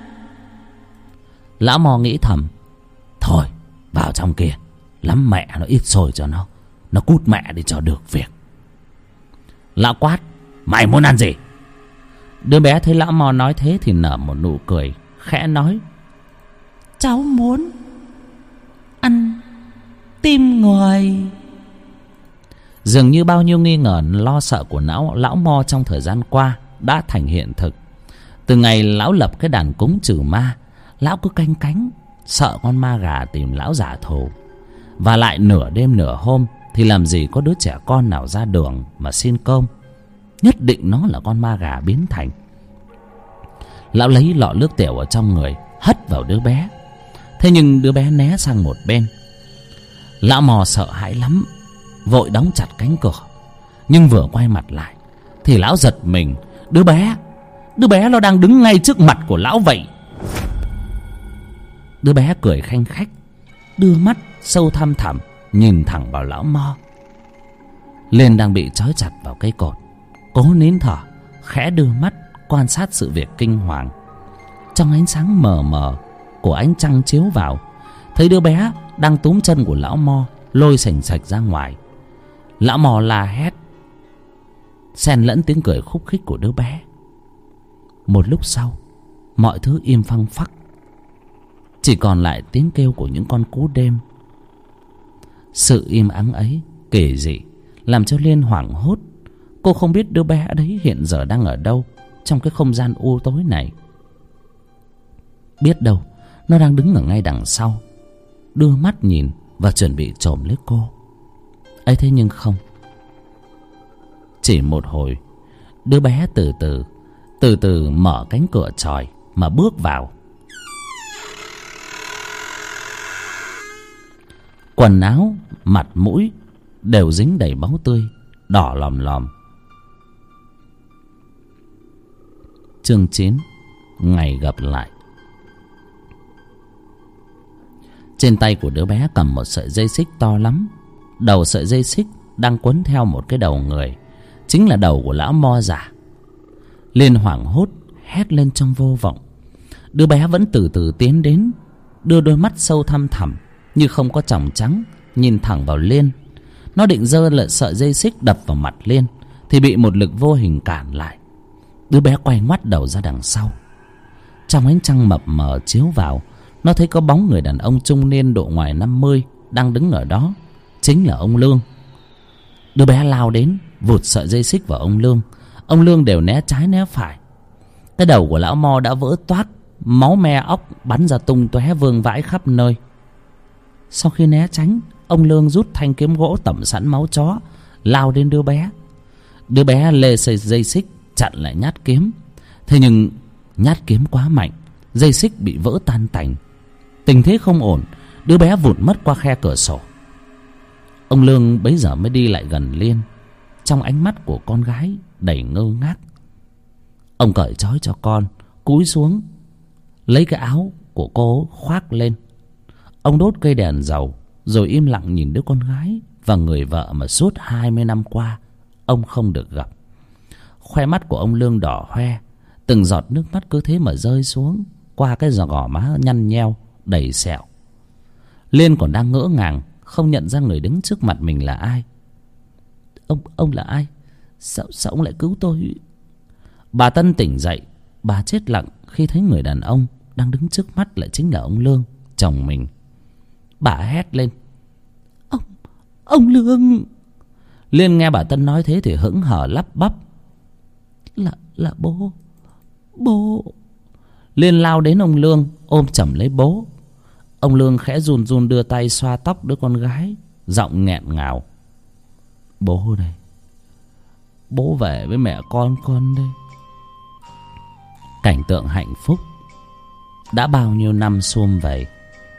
Speaker 1: Lão mo nghĩ thầm: thôi vào trong kia lắm mẹ nó ít xôi cho nó, nó cút mẹ đi cho được việc. Lão quát: "Mày muốn ăn gì?" Đứa bé thấy lão mo nói thế thì nở một nụ cười, khẽ nói: "Cháu muốn ăn tim người." Dường như bao nhiêu nghi ngờ lo sợ của lão, lão mo trong thời gian qua đã thành hiện thực. Từ ngày lão lập cái đàn cúng trừ ma, lão cứ canh cánh sợ con ma gà tìm lão trả thù. Và lại nửa đêm nửa hôm thì làm gì có đứa trẻ con nào ra đường mà xin cơm. Nhất định nó là con ma gà biến thành. Lão lấy lọ nước tiểu ở trong người hất vào đứa bé. Thế nhưng đứa bé né sang một bên. Lão mò sợ hãi lắm, vội đóng chặt cánh cửa. Nhưng vừa quay mặt lại thì lão giật mình. Đứa bé Đứa bé nó đang đứng ngay trước mặt của lão vậy. Đứa bé cười khanh khách, đưa mắt sâu thăm thẳm nhìn thẳng vào lão mo. Liên đang bị trói chặt vào cây cột, cố nín thở, khẽ đưa mắt quan sát sự việc kinh hoàng. Trong ánh sáng mờ mờ của ánh trăng chiếu vào, thấy đứa bé đang túm chân của lão mo lôi sành sạch ra ngoài. Lão mo la hét, xen lẫn tiếng cười khúc khích của đứa bé. Một lúc sau, mọi thứ im phăng phắc, chỉ còn lại tiếng kêu của những con cú đêm. Sự im ắng ấy kỳ dị làm cho Liên hoảng hốt. Cô không biết đứa bé đấy hiện giờ đang ở đâu trong cái không gian u tối này. Biết đâu nó đang đứng ở ngay đằng sau, đưa mắt nhìn và chuẩn bị chồm lấy cô. ấy thế nhưng không. Chỉ một hồi, đứa bé từ từ từ từ mở cánh cửa chòi mà bước vào. Quần áo, mặt mũi đều dính đầy máu tươi, đỏ lòm lòm. Chương chín. Ngày gặp lại. Trên tay của đứa bé cầm một sợi dây xích to lắm. Đầu sợi dây xích đang quấn theo một cái đầu người, chính là đầu của lão mo già. Liên hoảng hốt hét lên trong vô vọng. Đứa bé vẫn từ từ tiến đến, đưa đôi mắt sâu thăm thẳm như không có tròng trắng nhìn thẳng vào Liên. Nó định giơ lại sợi dây xích đập vào mặt Liên thì bị một lực vô hình cản lại. Đứa bé quay ngoắt đầu ra đằng sau. Trong ánh trăng mập mờ chiếu vào, nó thấy có bóng người đàn ông trung niên độ ngoài năm mươi đang đứng ở đó, chính là ông Lương. Đứa bé lao đến vụt sợi dây xích vào ông Lương. Ông Lương đều né trái né phải. Cái đầu của lão mo đã vỡ toác, máu me óc bắn ra tung tóe vương vãi khắp nơi. Sau khi né tránh, ông Lương rút thanh kiếm gỗ tẩm sẵn máu chó lao đến đứa bé. Đứa bé lê sợi dây xích chặn lại nhát kiếm. Thế nhưng nhát kiếm quá mạnh, dây xích bị vỡ tan tành. Tình thế không ổn, đứa bé vụt mất qua khe cửa sổ. Ông Lương bấy giờ mới đi lại gần Liên. Trong ánh mắt của con gái đầy ngơ ngác, ông cởi trói cho con, cúi xuống lấy cái áo của cô khoác lên. Ông đốt cây đèn dầu rồi im lặng nhìn đứa con gái và người vợ mà suốt hai mươi năm qua ông không được gặp. Khoe mắt của ông Lương đỏ hoe, từng giọt nước mắt cứ thế mà rơi xuống qua cái gò má nhăn nheo đầy sẹo. Liên còn đang ngỡ ngàng, không nhận ra người đứng trước mặt mình là ai. Ông ông là ai? Sao, sao ông lại cứu tôi? Bà Tân tỉnh dậy. Bà chết lặng khi thấy người đàn ông đang đứng trước mắt lại chính là ông Lương, chồng mình. Bà hét lên: Ông, ông Lương! Liên nghe bà Tân nói thế thì hững hờ lắp bắp: Là, là bố, bố. Liên lao đến ông Lương ôm chầm lấy bố. Ông Lương khẽ run run đưa tay xoa tóc đứa con gái, giọng nghẹn ngào: Bố đây, bố về với mẹ con con đây. Cảnh tượng hạnh phúc đã bao nhiêu năm sum vầy.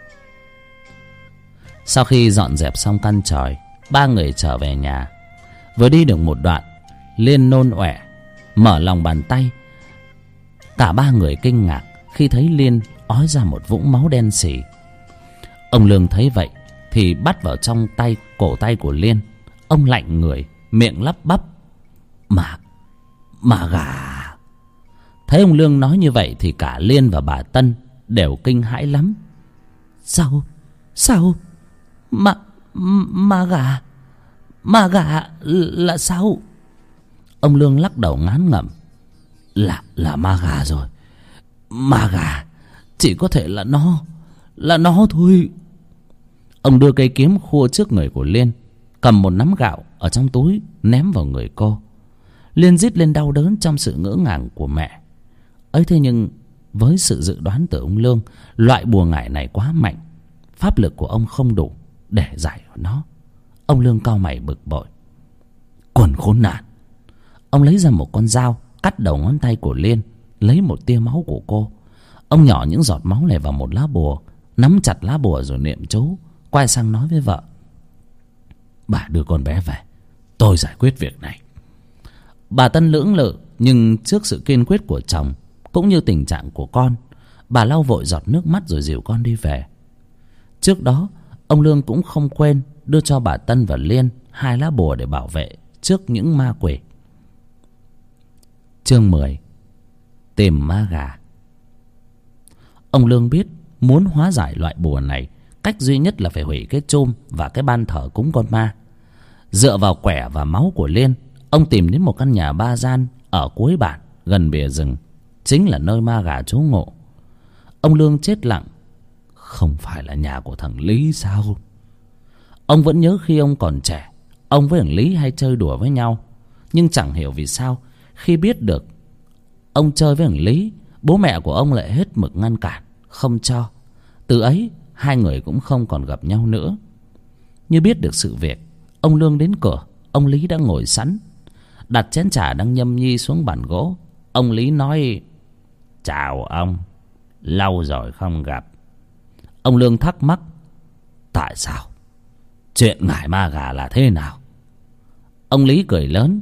Speaker 1: Sau khi dọn dẹp xong căn tròi, ba người trở về nhà. Vừa đi được một đoạn, Liên nôn ọe, mở lòng bàn tay. Cả ba người kinh ngạc khi thấy Liên ói ra một vũng máu đen sì. Ông Lương thấy vậy thì bắt vào trong tay cổ tay của Liên. Ông lạnh người, miệng lắp bắp: Mà, mà gà. Thấy ông Lương nói như vậy thì cả Liên và bà Tân đều kinh hãi lắm. Sao, sao, mà, mà gà, mà gà là sao? Ông Lương lắc đầu ngán ngẩm: Là, là ma gà rồi. Ma gà, chỉ có thể là nó, là nó thôi. Ông đưa cây kiếm khua trước người của Liên, cầm một nắm gạo ở trong túi ném vào người cô. Liên rít lên đau đớn trong sự ngỡ ngàng của mẹ. Ấy thế nhưng với sự dự đoán từ ông Lương, loại bùa ngải này quá mạnh, pháp lực của ông không đủ để giải nó. Ông Lương cau mày bực bội: Quần khốn nạn! Ông lấy ra một con dao cắt đầu ngón tay của Liên, lấy một tia máu của cô. Ông nhỏ những giọt máu này vào một lá bùa, nắm chặt lá bùa rồi niệm chú, quay sang nói với vợ: Bà đưa con bé về, tôi giải quyết việc này. Bà Tân lưỡng lự, nhưng trước sự kiên quyết của chồng cũng như tình trạng của con, bà lau vội giọt nước mắt rồi dìu con đi về. Trước đó ông Lương cũng không quên đưa cho bà Tân và Liên hai lá bùa để bảo vệ trước những ma quỷ. Chương mười: Tìm ma gà. Ông Lương biết muốn hóa giải loại bùa này, cách duy nhất là phải hủy cái chum và cái ban thờ cúng con ma. Dựa vào quẻ và máu của Liên, ông tìm đến một căn nhà ba gian ở cuối bản gần bìa rừng, chính là nơi ma gà trú ngụ. Ông Lương chết lặng: Không phải là nhà của thằng Lý sao? Ông vẫn nhớ khi ông còn trẻ, ông với thằng Lý hay chơi đùa với nhau. Nhưng chẳng hiểu vì sao, khi biết được ông chơi với thằng Lý, bố mẹ của ông lại hết mực ngăn cản, không cho. Từ ấy hai người cũng không còn gặp nhau nữa. Như biết được sự việc, ông Lương đến cửa. Ông Lý đã ngồi sẵn, đặt chén trà đang nhâm nhi xuống bàn gỗ. Ông Lý nói: Chào ông, lâu rồi không gặp. Ông Lương thắc mắc: Tại sao? Chuyện ngải ma gà là thế nào? Ông Lý cười lớn: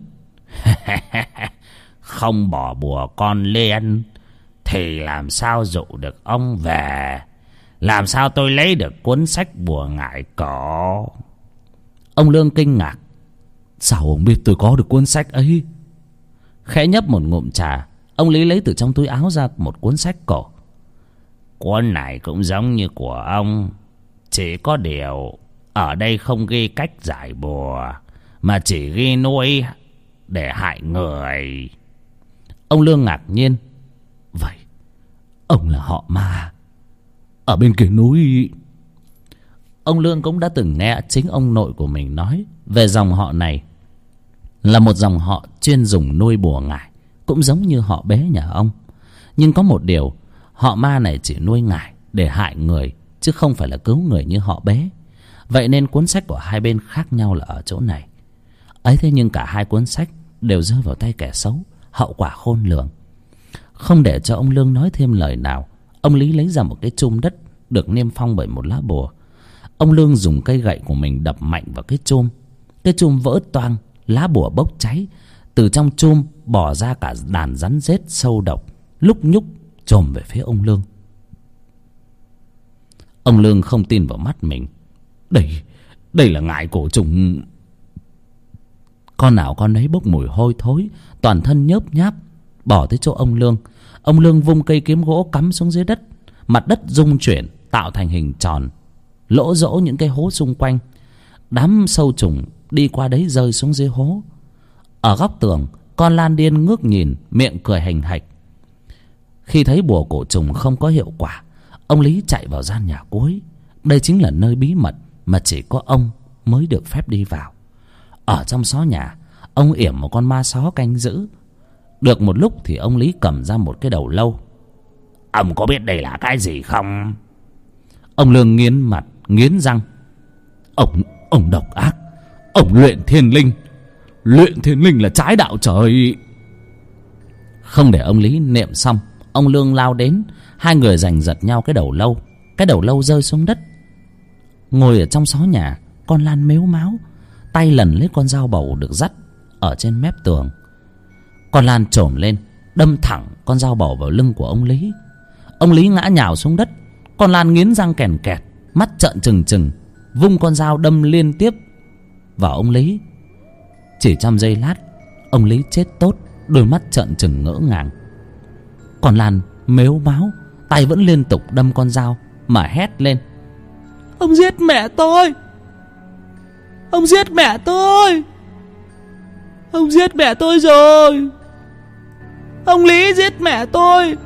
Speaker 1: Không bỏ bùa con Liên thì làm sao dụ được ông về? Làm sao tôi lấy được cuốn sách bùa ngải cổ? Ông Lương kinh ngạc: Sao ông biết tôi có được cuốn sách ấy? Khẽ nhấp một ngụm trà, ông Lý lấy từ trong túi áo ra một cuốn sách cổ. Cuốn này cũng giống như của ông, chỉ có điều ở đây không ghi cách giải bùa, mà chỉ ghi nuôi để hại người. Ông Lương ngạc nhiên: Vậy ông là họ ma ở bên kia núi? Ông Lương cũng đã từng nghe chính ông nội của mình nói về dòng họ này, là một dòng họ chuyên dùng nuôi bùa ngải, cũng giống như họ Bế nhà ông. Nhưng có một điều, họ ma này chỉ nuôi ngải để hại người, chứ không phải là cứu người như họ Bế. Vậy nên cuốn sách của hai bên khác nhau là ở chỗ này. Ấy thế nhưng cả hai cuốn sách đều rơi vào tay kẻ xấu, hậu quả khôn lường. Không để cho ông Lương nói thêm lời nào, ông Lý lấy ra một cái chum đất được niêm phong bởi một lá bùa. Ông Lương dùng cây gậy của mình đập mạnh vào cái chum. Cái chum vỡ toang, lá bùa bốc cháy. Từ trong chum bò ra cả đàn rắn rết sâu độc, lúc nhúc chồm về phía ông Lương. Ông Lương không tin vào mắt mình. Đây, đây là ngải cổ trùng. Con nào con nấy bốc mùi hôi thối, toàn thân nhớp nháp. Bỏ tới chỗ ông Lương. Ông Lương vung cây kiếm gỗ cắm xuống dưới đất. Mặt đất rung chuyển tạo thành hình tròn, lỗ rỗ những cái hố xung quanh. Đám sâu trùng đi qua đấy rơi xuống dưới hố. Ở góc tường, con lan điên ngước nhìn, miệng cười hành hạch. Khi thấy bùa cổ trùng không có hiệu quả, ông Lý chạy vào gian nhà cuối. Đây chính là nơi bí mật mà chỉ có ông mới được phép đi vào. Ở trong xó nhà, ông yểm một con ma só canh giữ. Được một lúc thì ông Lý cầm ra một cái đầu lâu. Ông có biết đây là cái gì không? Ông Lương nghiến mặt, nghiến răng. Ông, ông độc ác. Ông luyện thiên linh. Luyện thiên linh là trái đạo trời. Không để ông Lý niệm xong, ông Lương lao đến. Hai người giành giật nhau cái đầu lâu. Cái đầu lâu rơi xuống đất. Ngồi ở trong xó nhà, con Lan mếu máo, tay lần lấy con dao bầu được dắt ở trên mép tường. Con Lan chồm lên, đâm thẳng con dao bầu vào lưng của ông Lý. Ông Lý ngã nhào xuống đất. Con Lan nghiến răng kèn kẹt, mắt trợn trừng trừng, vung con dao đâm liên tiếp vào ông Lý. Chỉ trong giây lát, ông Lý chết tốt, đôi mắt trợn trừng ngỡ ngàng. Con Lan mếu máo, tay vẫn liên tục đâm con dao mà hét lên. Ông giết mẹ tôi! Ông giết mẹ tôi! Ông giết mẹ tôi rồi! Ông Lý giết mẹ tôi!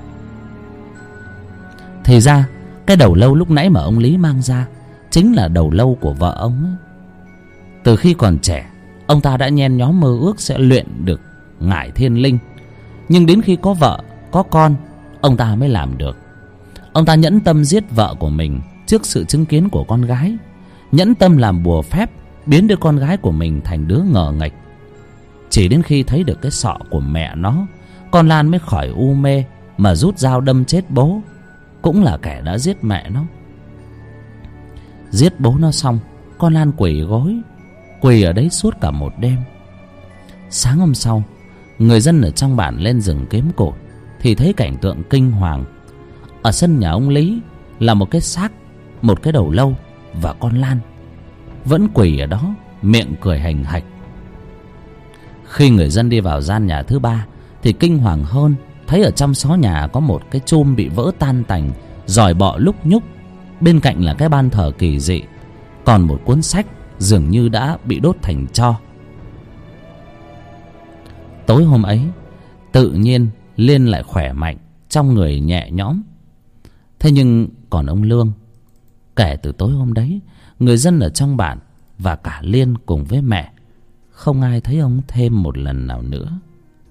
Speaker 1: Thì ra cái đầu lâu lúc nãy mà ông Lý mang ra chính là đầu lâu của vợ ông ấy. Từ khi còn trẻ, ông ta đã nhen nhóm mơ ước sẽ luyện được ngải thiên linh. Nhưng đến khi có vợ, có con, ông ta mới làm được. Ông ta nhẫn tâm giết vợ của mình trước sự chứng kiến của con gái, nhẫn tâm làm bùa phép biến đứa con gái của mình thành đứa ngờ nghệch. Chỉ đến khi thấy được cái sọ của mẹ nó, con Lan mới khỏi u mê mà rút dao đâm chết bố, cũng là kẻ đã giết mẹ nó. Giết bố nó xong, con Lan quỳ gối, quỳ ở đấy suốt cả một đêm. Sáng hôm sau, người dân ở trong bản lên rừng kiếm cột thì thấy cảnh tượng kinh hoàng. Ở sân nhà ông Lý là một cái xác, một cái đầu lâu và con Lan vẫn quỳ ở đó, miệng cười hành hạch. Khi người dân đi vào gian nhà thứ ba thì kinh hoàng hơn, thấy ở trong xó nhà có một cái chum bị vỡ tan tành, giòi bọ lúc nhúc. Bên cạnh là cái ban thờ kỳ dị, còn một cuốn sách dường như đã bị đốt thành tro. Tối hôm ấy, tự nhiên Liên lại khỏe mạnh, trong người nhẹ nhõm. Thế nhưng còn ông Lương, kể từ tối hôm đấy, người dân ở trong bản và cả Liên cùng với mẹ không ai thấy ông thêm một lần nào nữa.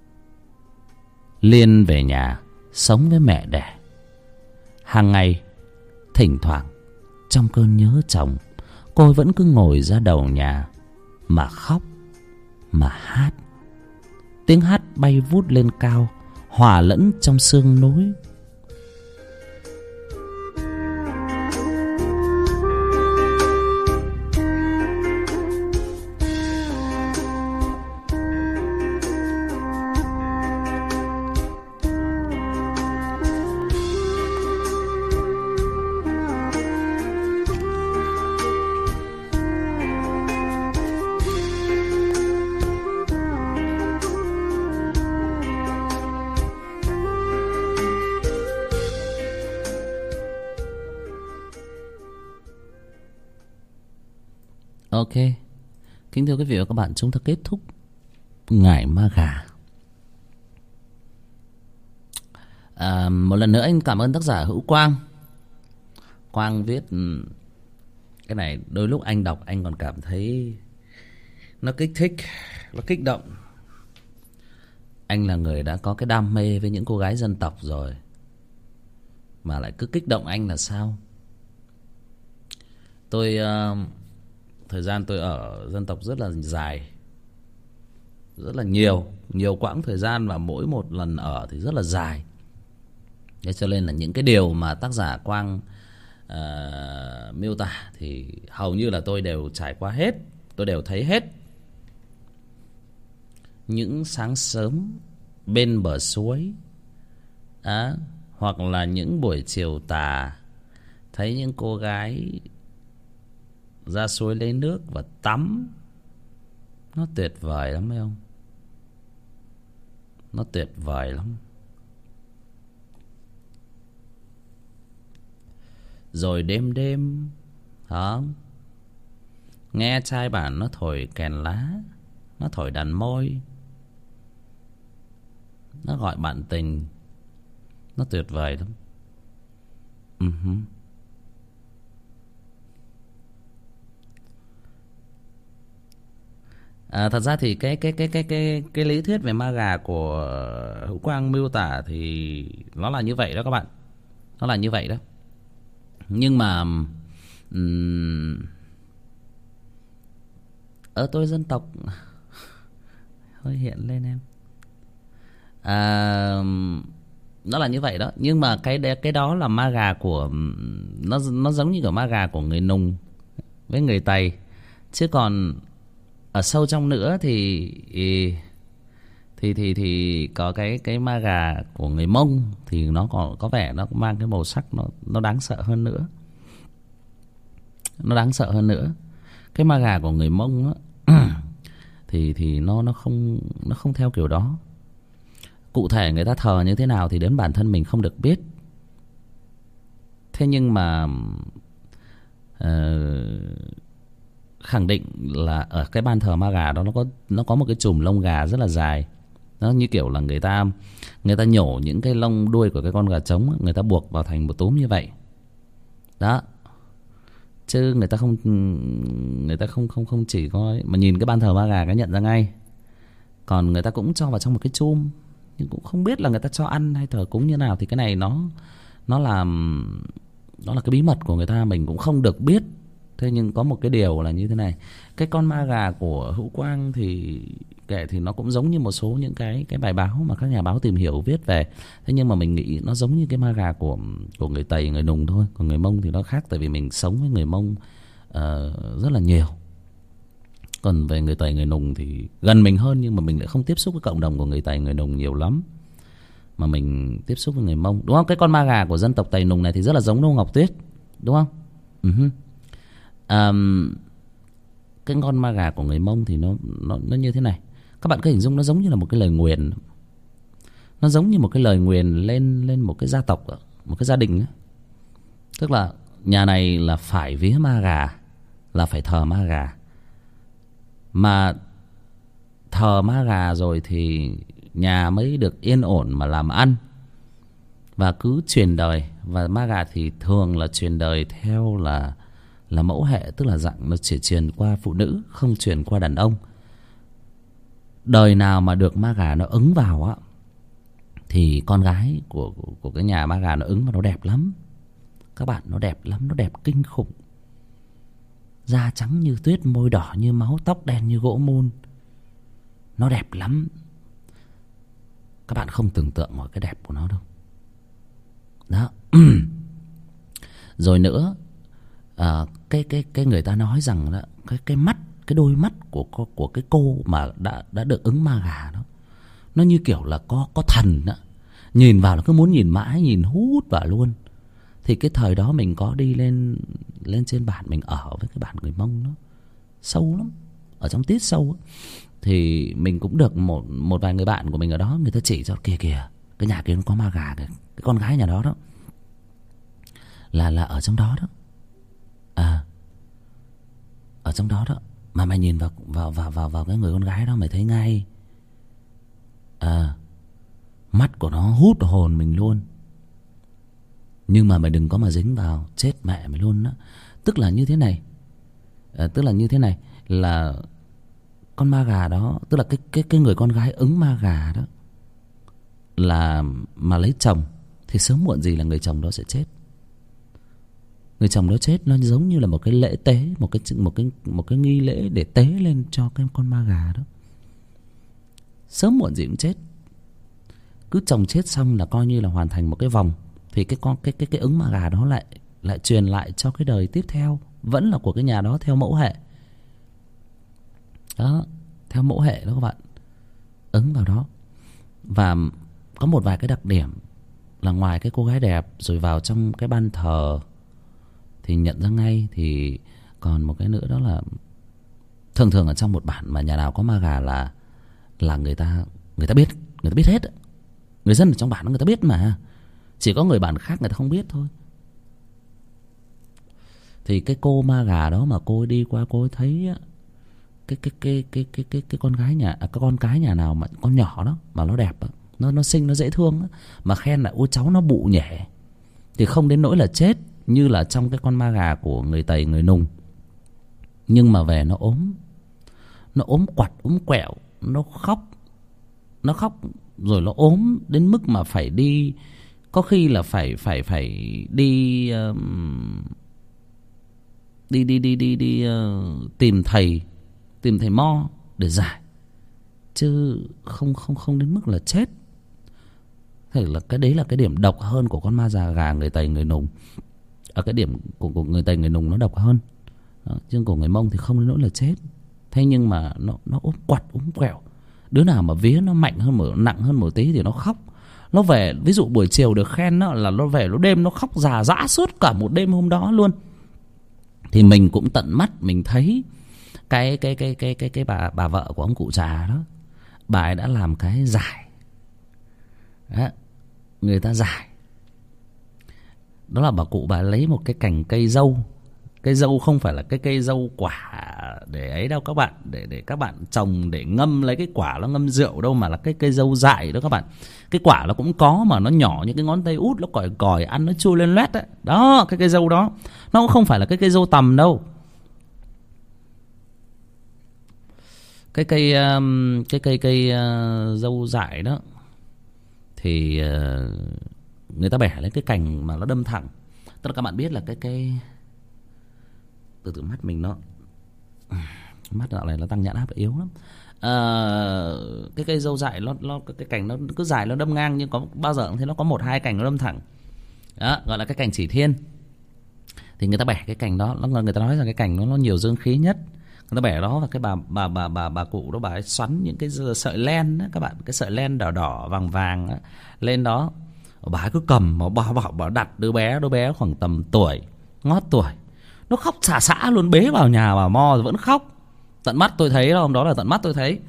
Speaker 1: Liên về nhà sống với mẹ đẻ. Hàng ngày, thỉnh thoảng trong cơn nhớ chồng, cô vẫn cứ ngồi ra đầu nhà mà khóc, mà hát. Tiếng hát bay vút lên cao, hòa lẫn trong sương núi. Ok, kính thưa quý vị và các bạn, chúng ta kết thúc Ngải Ma Gà. à, Một lần nữa anh cảm ơn tác giả Hữu Quang. Quang viết cái này đôi lúc anh đọc anh còn cảm thấy nó kích thích, nó kích động. Anh là người đã có cái đam mê với những cô gái dân tộc rồi mà lại cứ kích động anh là sao? Tôi uh, thời gian tôi ở dân tộc rất là dài, rất là nhiều, nhiều quãng thời gian, và mỗi một lần ở thì rất là dài. Thế cho nên là những cái điều mà tác giả Quang uh, miêu tả thì hầu như là tôi đều trải qua hết, tôi đều thấy hết. Những sáng sớm bên bờ suối, à, hoặc là những buổi chiều tà, thấy những cô gái ra suối lấy nước và tắm, Nó tuyệt vời lắm mấy ông. Nó tuyệt vời lắm. Rồi đêm đêm hả, nghe trai bản nó thổi kèn lá, nó thổi đàn môi, nó gọi bạn tình. Nó tuyệt vời lắm. uh-huh. À, thật ra thì cái cái cái cái cái cái lý thuyết về ma gà của Hữu Quang miêu tả thì nó là như vậy đó các bạn. Nó là như vậy đó. Nhưng mà um, ở tôi dân tộc hơi hiện lên em. À, nó là như vậy đó. Nhưng mà cái cái đó là ma gà của nó nó giống như kiểu ma gà của người Nùng với người Tây. Chứ còn ở sâu trong nữa thì thì thì thì có cái cái ma gà của người Mông thì nó còn có vẻ nó mang cái màu sắc nó nó đáng sợ hơn nữa. Nó đáng sợ hơn nữa. Cái ma gà của người Mông á thì thì nó nó không nó không theo kiểu đó. Cụ thể người ta thờ như thế nào thì đến bản thân mình không được biết. Thế nhưng mà uh, khẳng định là ở cái ban thờ ma gà đó nó có nó có một cái chùm lông gà rất là dài. Nó như kiểu là người ta người ta nhổ những cái lông đuôi của cái con gà trống, người ta buộc vào thành một túm như vậy. Đó. Chứ người ta không người ta không không không chỉ có ấy. Mà nhìn cái ban thờ ma gà cái nhận ra ngay. Còn người ta cũng cho vào trong một cái chum, nhưng cũng không biết là người ta cho ăn hay thờ cúng như nào. Thì cái này nó nó là nó là cái bí mật của người ta, mình cũng không được biết. Thế nhưng có một cái điều là như thế này, cái con ma gà của Hữu Quang thì kể thì nó cũng giống như một số những cái cái bài báo mà các nhà báo tìm hiểu viết về. Thế nhưng mà mình nghĩ nó giống như cái ma gà của của người Tây, người Nùng thôi. Còn người Mông thì nó khác, tại vì mình sống với người Mông uh, rất là nhiều. Còn về người Tây, người Nùng thì gần mình hơn, nhưng mà mình lại không tiếp xúc với cộng đồng của người Tây, người Nùng nhiều lắm. Mà mình tiếp xúc với người Mông, đúng không? Cái con ma gà của dân tộc Tây Nùng này thì rất là giống Nô Ngọc Tuyết, đúng không? Uh-huh. Um, cái con ma gà của người Mông thì nó nó nó như thế này. Các bạn cứ hình dung nó giống như là một cái lời nguyền. Nó giống như một cái lời nguyền lên lên một cái gia tộc, một cái gia đình. Tức là nhà này là phải vía ma gà, là phải thờ ma gà. Mà thờ ma gà rồi thì nhà mới được yên ổn mà làm ăn. Và cứ truyền đời. Và ma gà thì thường là truyền đời theo là là mẫu hệ, tức là dạng nó chỉ truyền qua phụ nữ, không truyền qua đàn ông. Đời nào mà được ma gà nó ứng vào á thì con gái của, của, của cái nhà ma gà nó ứng vào nó đẹp lắm. Các bạn, nó đẹp lắm, nó đẹp kinh khủng. Da trắng như tuyết, môi đỏ như máu, tóc đen như gỗ mun. Nó đẹp lắm. Các bạn không tưởng tượng mọi cái đẹp của nó đâu. Đó. Rồi nữa, à, cái cái cái người ta nói rằng đó, cái cái mắt, cái đôi mắt của của cái cô mà đã đã được ứng ma gà đó, nó như kiểu là có có thần đó. Nhìn vào là cứ muốn nhìn mãi, nhìn hút vào luôn. Thì cái thời đó mình có đi lên lên trên bản, mình ở với cái bản người Mông đó, sâu lắm, ở trong tít sâu ấy. Thì mình cũng được một một vài người bạn của mình ở đó, người ta chỉ cho kìa kìa, cái nhà kia nó có ma gà kìa, cái con gái nhà đó đó là là ở trong đó đó. À, ở trong đó đó. Mà mày nhìn vào vào vào vào vào cái người con gái đó, mày thấy ngay. À, mắt của nó hút hồn mình luôn. Nhưng mà mày đừng có mà dính vào, chết mẹ mày luôn đó. Tức là như thế này. À, tức là như thế này là con ma gà đó, tức là cái cái cái người con gái ứng ma gà đó là mà lấy chồng thì sớm muộn gì là người chồng đó sẽ chết. Người chồng đó chết nó giống như là một cái lễ tế, một cái một cái một cái nghi lễ để tế lên cho cái con ma gà đó. Sớm muộn gì cũng chết. Cứ chồng chết xong là coi như là hoàn thành một cái vòng, thì cái con cái cái cái ứng ma gà đó lại lại truyền lại cho cái đời tiếp theo, vẫn là của cái nhà đó theo mẫu hệ. Đó, theo mẫu hệ đó các bạn. Ứng vào đó. Và có một vài cái đặc điểm là ngoài cái cô gái đẹp rồi vào trong cái ban thờ thì nhận ra ngay, thì còn một cái nữa đó là Thường thường ở trong một bản mà nhà nào có ma gà là là người ta người ta biết, người ta biết hết. Người dân ở trong bản người ta biết mà, chỉ có người bản khác người ta không biết thôi. Thì cái cô ma gà đó mà cô ấy đi qua, cô ấy thấy cái cái cái cái cái cái cái con gái nhà, à, cái con cái nhà nào mà con nhỏ đó mà nó đẹp, nó nó xinh, nó dễ thương đó, mà khen là ôi cháu nó bụ nhẹ, thì không đến nỗi là chết như là trong cái con ma gà của người Tây người Nùng. Nhưng mà về nó ốm, nó ốm quặt ốm quẹo, nó khóc, nó khóc rồi nó ốm đến mức mà phải đi, có khi là phải phải phải đi um, đi đi đi đi đi uh, tìm thầy, tìm thầy mo để giải, chứ không không không đến mức là chết. Thế là cái đấy là cái điểm độc hơn của con ma già gà người Tây người Nùng. Ở cái điểm của, của người Tây người Nùng nó độc hơn. Đó, chứ của người Mông thì không đến nỗi là chết. Thế nhưng mà nó nó ốm quặt ốm quẹo. Đứa nào mà vía nó mạnh hơn một, nặng hơn một tí thì nó khóc. Nó về, ví dụ buổi chiều được khen đó, là nó về nó đêm nó khóc rà rã suốt cả một đêm hôm đó luôn. Thì mình cũng tận mắt mình thấy cái cái cái cái cái cái bà bà vợ của ông cụ già đó, bà ấy đã làm cái giải. Đó, người ta giải đó là bà cụ bà lấy một cái cành cây dâu. Cây dâu không phải là cái cây dâu quả để ấy đâu các bạn, để để các bạn trồng để ngâm lấy cái quả nó ngâm rượu đâu, mà là cái cây dâu dại đó các bạn. Cái quả nó cũng có mà nó nhỏ như cái ngón tay út, nó còi còi ăn nó chua lên loét đấy. Đó, cái cây dâu đó nó cũng không phải là cái cây dâu tằm đâu. Cái cây cái cây cây uh, dâu dại đó thì uh, người ta bẻ lấy cái cành mà nó đâm thẳng. Tức là các bạn biết là cái cây, từ từ mắt mình nó mắt dạo này nó tăng nhãn áp yếu lắm. À, cái cây dâu dại nó nó cái cành nó cứ dài nó đâm ngang, nhưng có bao giờ cũng thấy nó có một hai cành nó đâm thẳng. Đó, gọi là cái cành chỉ thiên. Thì người ta bẻ cái cành đó, nó người ta nói rằng cái cành nó nó nhiều dương khí nhất. Người ta bẻ đó, và cái bà bà bà bà bà cụ đó bà ấy xoắn những cái sợi len đó các bạn, cái sợi len đỏ đỏ vàng vàng đó, lên đó. Bà ấy cứ cầm mà bà bảo bà đặt đứa bé, đứa bé khoảng tầm tuổi ngót tuổi, nó khóc xả xả luôn, bế vào nhà bà mo rồi vẫn khóc. Tận mắt tôi thấy đó, hôm đó là tận mắt tôi thấy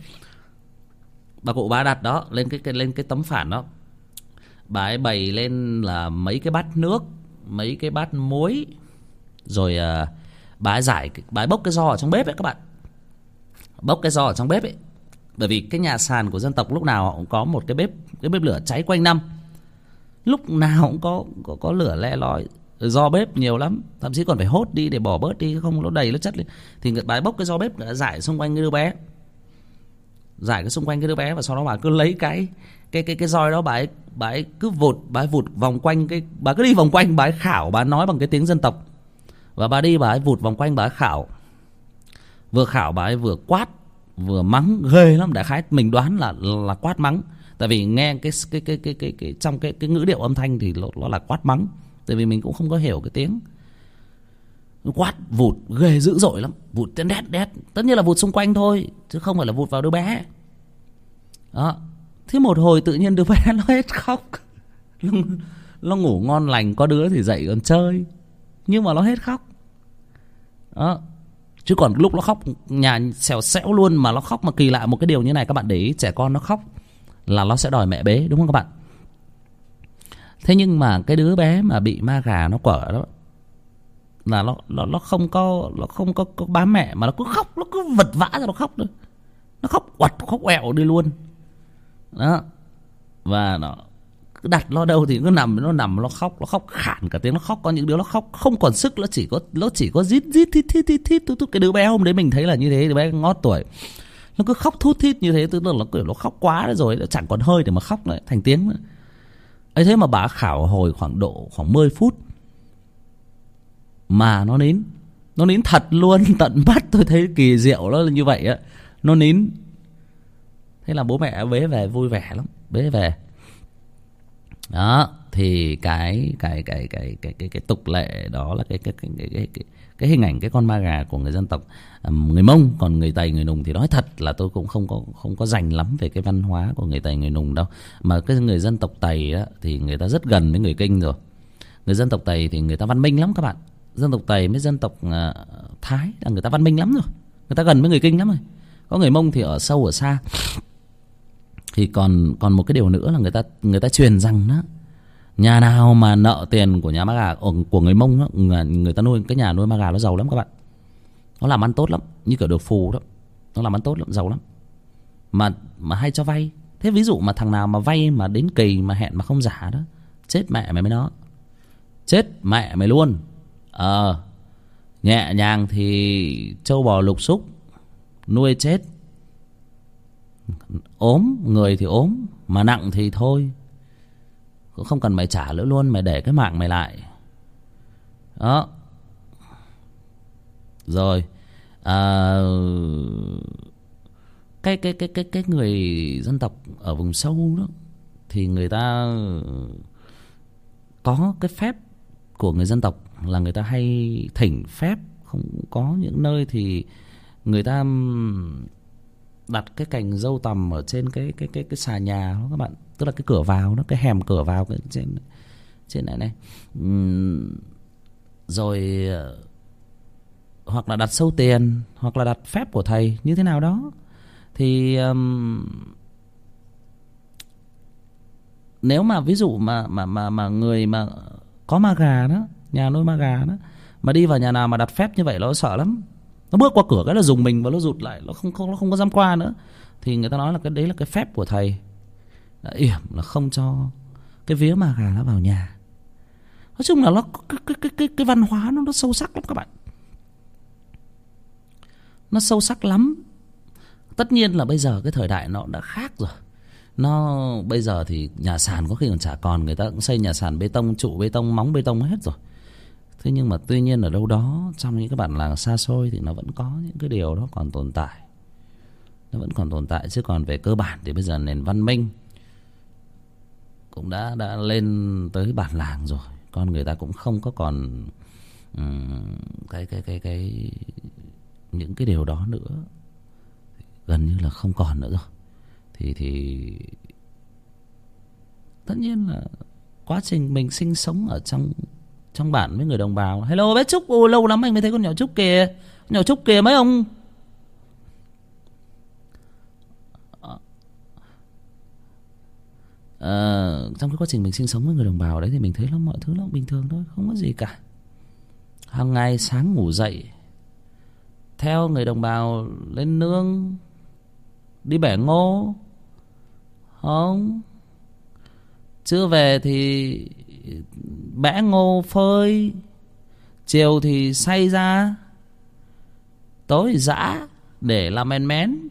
Speaker 1: bà cụ bà đặt đó lên cái, cái lên cái tấm phản đó, bà ấy bày lên là mấy cái bát nước, mấy cái bát muối, rồi uh, bà ấy giải, bà ấy bốc cái giò ở trong bếp ấy các bạn, bốc cái giò ở trong bếp ấy, bởi vì cái nhà sàn của dân tộc lúc nào cũng có một cái bếp, cái bếp lửa cháy quanh năm, lúc nào cũng có có, có lửa le lói. Do bếp nhiều lắm, thậm chí còn phải hốt đi để bỏ bớt đi, không nó đầy nó chất lên. Thì bà ấy bốc cái do bếp giải xung quanh cái đứa bé, giải cái xung quanh cái đứa bé, và sau đó bà cứ lấy cái cái cái cái roi đó, bà ấy bà ấy cứ vụt, bà ấy vụt vòng quanh cái, bà cứ đi vòng quanh, bà ấy khảo, bà ấy nói bằng cái tiếng dân tộc, và bà đi bà ấy vụt vòng quanh, bà ấy khảo, vừa khảo bà ấy vừa quát vừa mắng, ghê lắm. Đại khái mình đoán là là quát mắng, tại vì nghe cái cái cái cái cái, cái trong cái cái ngữ điệu âm thanh thì nó, nó là quát mắng. Tại vì mình cũng không có hiểu cái tiếng. Quát vụt ghê dữ dội lắm, vụt đét đét đét, tất nhiên là vụt xung quanh thôi, chứ không phải là vụt vào đứa bé đó. Thế một hồi tự nhiên đứa bé nó hết khóc. nó, nó ngủ ngon lành, có đứa thì dậy còn chơi, nhưng mà nó hết khóc đó. Chứ còn lúc nó khóc nhà xèo xẽo luôn, mà nó khóc mà kỳ lạ một cái điều như này các bạn để ý, trẻ con nó khóc là nó sẽ đòi mẹ bế, đúng không các bạn? Thế nhưng mà cái đứa bé mà bị ma gà nó quở đó là nó nó nó không có nó không có, có bám mẹ, mà nó cứ khóc, nó cứ vật vã ra nó khóc thôi, nó khóc quặt khóc ẹo đi luôn đó. Và nó cứ đặt nó đâu thì cứ nằm, nó nằm nó khóc, nó khóc khản cả tiếng, nó khóc. Có những đứa nó khóc không còn sức, nó chỉ có nó chỉ có rít rít thít thít thít thít thút. Cái đứa bé hôm đấy mình thấy là như thế, đứa bé ngót tuổi nó cứ khóc thút thít như thế, tức là nó nó khóc quá rồi, nó chẳng còn hơi để mà khóc lại thành tiếng nữa ấy. Thế mà bà khảo hồi khoảng độ khoảng mười phút mà nó nín, nó nín thật luôn. Tận mắt tôi thấy kỳ diệu đó là như vậy á, nó nín. Thế là bố mẹ bế về vui vẻ lắm, bế về đó. Thì cái cái cái cái cái cái cái tục lệ đó là cái cái cái cái cái, cái, cái hình ảnh cái con ma gà của người dân tộc um, người Mông. Còn người Tây người Nùng thì nói thật là tôi cũng không có không có rành lắm về cái văn hóa của người Tây người Nùng đâu. Mà cái người dân tộc Tây á, thì người ta rất gần với người Kinh rồi. Người dân tộc Tây thì người ta văn minh lắm các bạn. Dân tộc Tây với dân tộc uh, Thái là người ta văn minh lắm rồi. người ta gần với người Kinh lắm rồi. Có người Mông thì ở sâu ở xa. Thì còn còn một cái điều nữa là người ta người ta truyền rằng đó, nhà nào mà nợ tiền của nhà ma gà của người Mông đó, người, người ta nuôi cái nhà nuôi ma gà nó giàu lắm các bạn. Nó làm ăn tốt lắm, như kiểu được phù đó. Nó làm ăn tốt lắm, giàu lắm. Mà mà hay cho vay. Thế ví dụ mà thằng nào mà vay mà đến kỳ mà hẹn mà không trả đó, chết mẹ mày với nó. Chết mẹ mày luôn. Ờ nhẹ nhàng thì trâu bò lục xúc nuôi chết, ốm người thì ốm, mà nặng thì thôi, cũng không cần mày trả nữa luôn, mày để cái mạng mày lại. Đó. Rồi à, cái cái cái cái cái người dân tộc ở vùng sâu đó thì người ta có cái phép của người dân tộc là người ta hay thỉnh phép. Không có những nơi thì người ta đặt cái cành dâu tằm ở trên cái cái cái cái xà nhà đó các bạn, tức là cái cửa vào đó, cái hẻm cửa vào cái trên trên này này. Uhm, rồi hoặc là đặt sâu tiền, hoặc là đặt phép của thầy như thế nào đó. Thì um, nếu mà ví dụ mà mà mà mà người mà có ma gà đó, nhà nuôi ma gà đó, mà đi vào nhà nào mà đặt phép như vậy nó sợ lắm. Nó bước qua cửa cái là dùng mình và nó rụt lại, nó không không nó không có dám qua nữa. Thì người ta nói là cái đấy là cái phép của thầy, đã yểm là không cho cái vía ma gà nó vào nhà. Nói chung là nó cái cái cái cái, cái văn hóa nó nó sâu sắc lắm các bạn. Nó sâu sắc lắm. Tất nhiên là bây giờ cái thời đại nó đã khác rồi. Nó bây giờ thì nhà sàn có khi còn chả còn, người ta cũng xây nhà sàn bê tông, trụ bê tông, móng bê tông hết rồi. Thế nhưng mà tuy nhiên ở đâu đó trong những cái bản làng xa xôi thì nó vẫn có những cái điều đó còn tồn tại. Nó vẫn còn tồn tại, chứ còn về cơ bản thì bây giờ nền văn minh cũng đã đã lên tới bản làng rồi. Con người ta cũng không có còn um, cái cái cái cái những cái điều đó nữa, gần như là không còn nữa rồi. Thì thì tất nhiên là quá trình mình sinh sống ở trong trong bản với người đồng bào. Hello bé Trúc, ô, lâu lắm anh mới thấy con nhỏ Trúc kìa. Con nhỏ Trúc kìa mấy ông. À, trong cái quá trình mình sinh sống với người đồng bào đấy thì mình thấy là mọi thứ nó bình thường thôi, không có gì cả. Hàng ngày sáng ngủ dậy theo người đồng bào lên nương, đi bẻ ngô, không, trưa về thì bẻ ngô phơi, chiều thì xay ra, tối thì giã để làm men mén,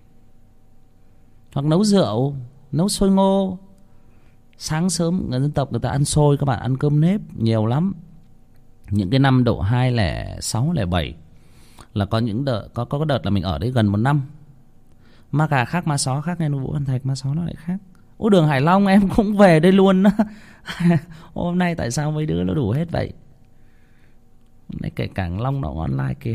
Speaker 1: hoặc nấu rượu, nấu xôi ngô. Sáng sớm người dân tộc người ta ăn xôi, các bạn, ăn cơm nếp nhiều lắm. Những cái năm độ hai lẻ sáu lẻ bảy là có những đợt có có cái đợt là mình ở đấy gần một năm. Ma gà khác, ma só khác, nghe Vũ Văn Thạch ma só nó lại khác. Ô, đường Hải Long em cũng về đây luôn đó. Hôm nay tại sao mấy đứa nó đủ hết vậy? Hôm nay kể Cảng Long nó online kìa.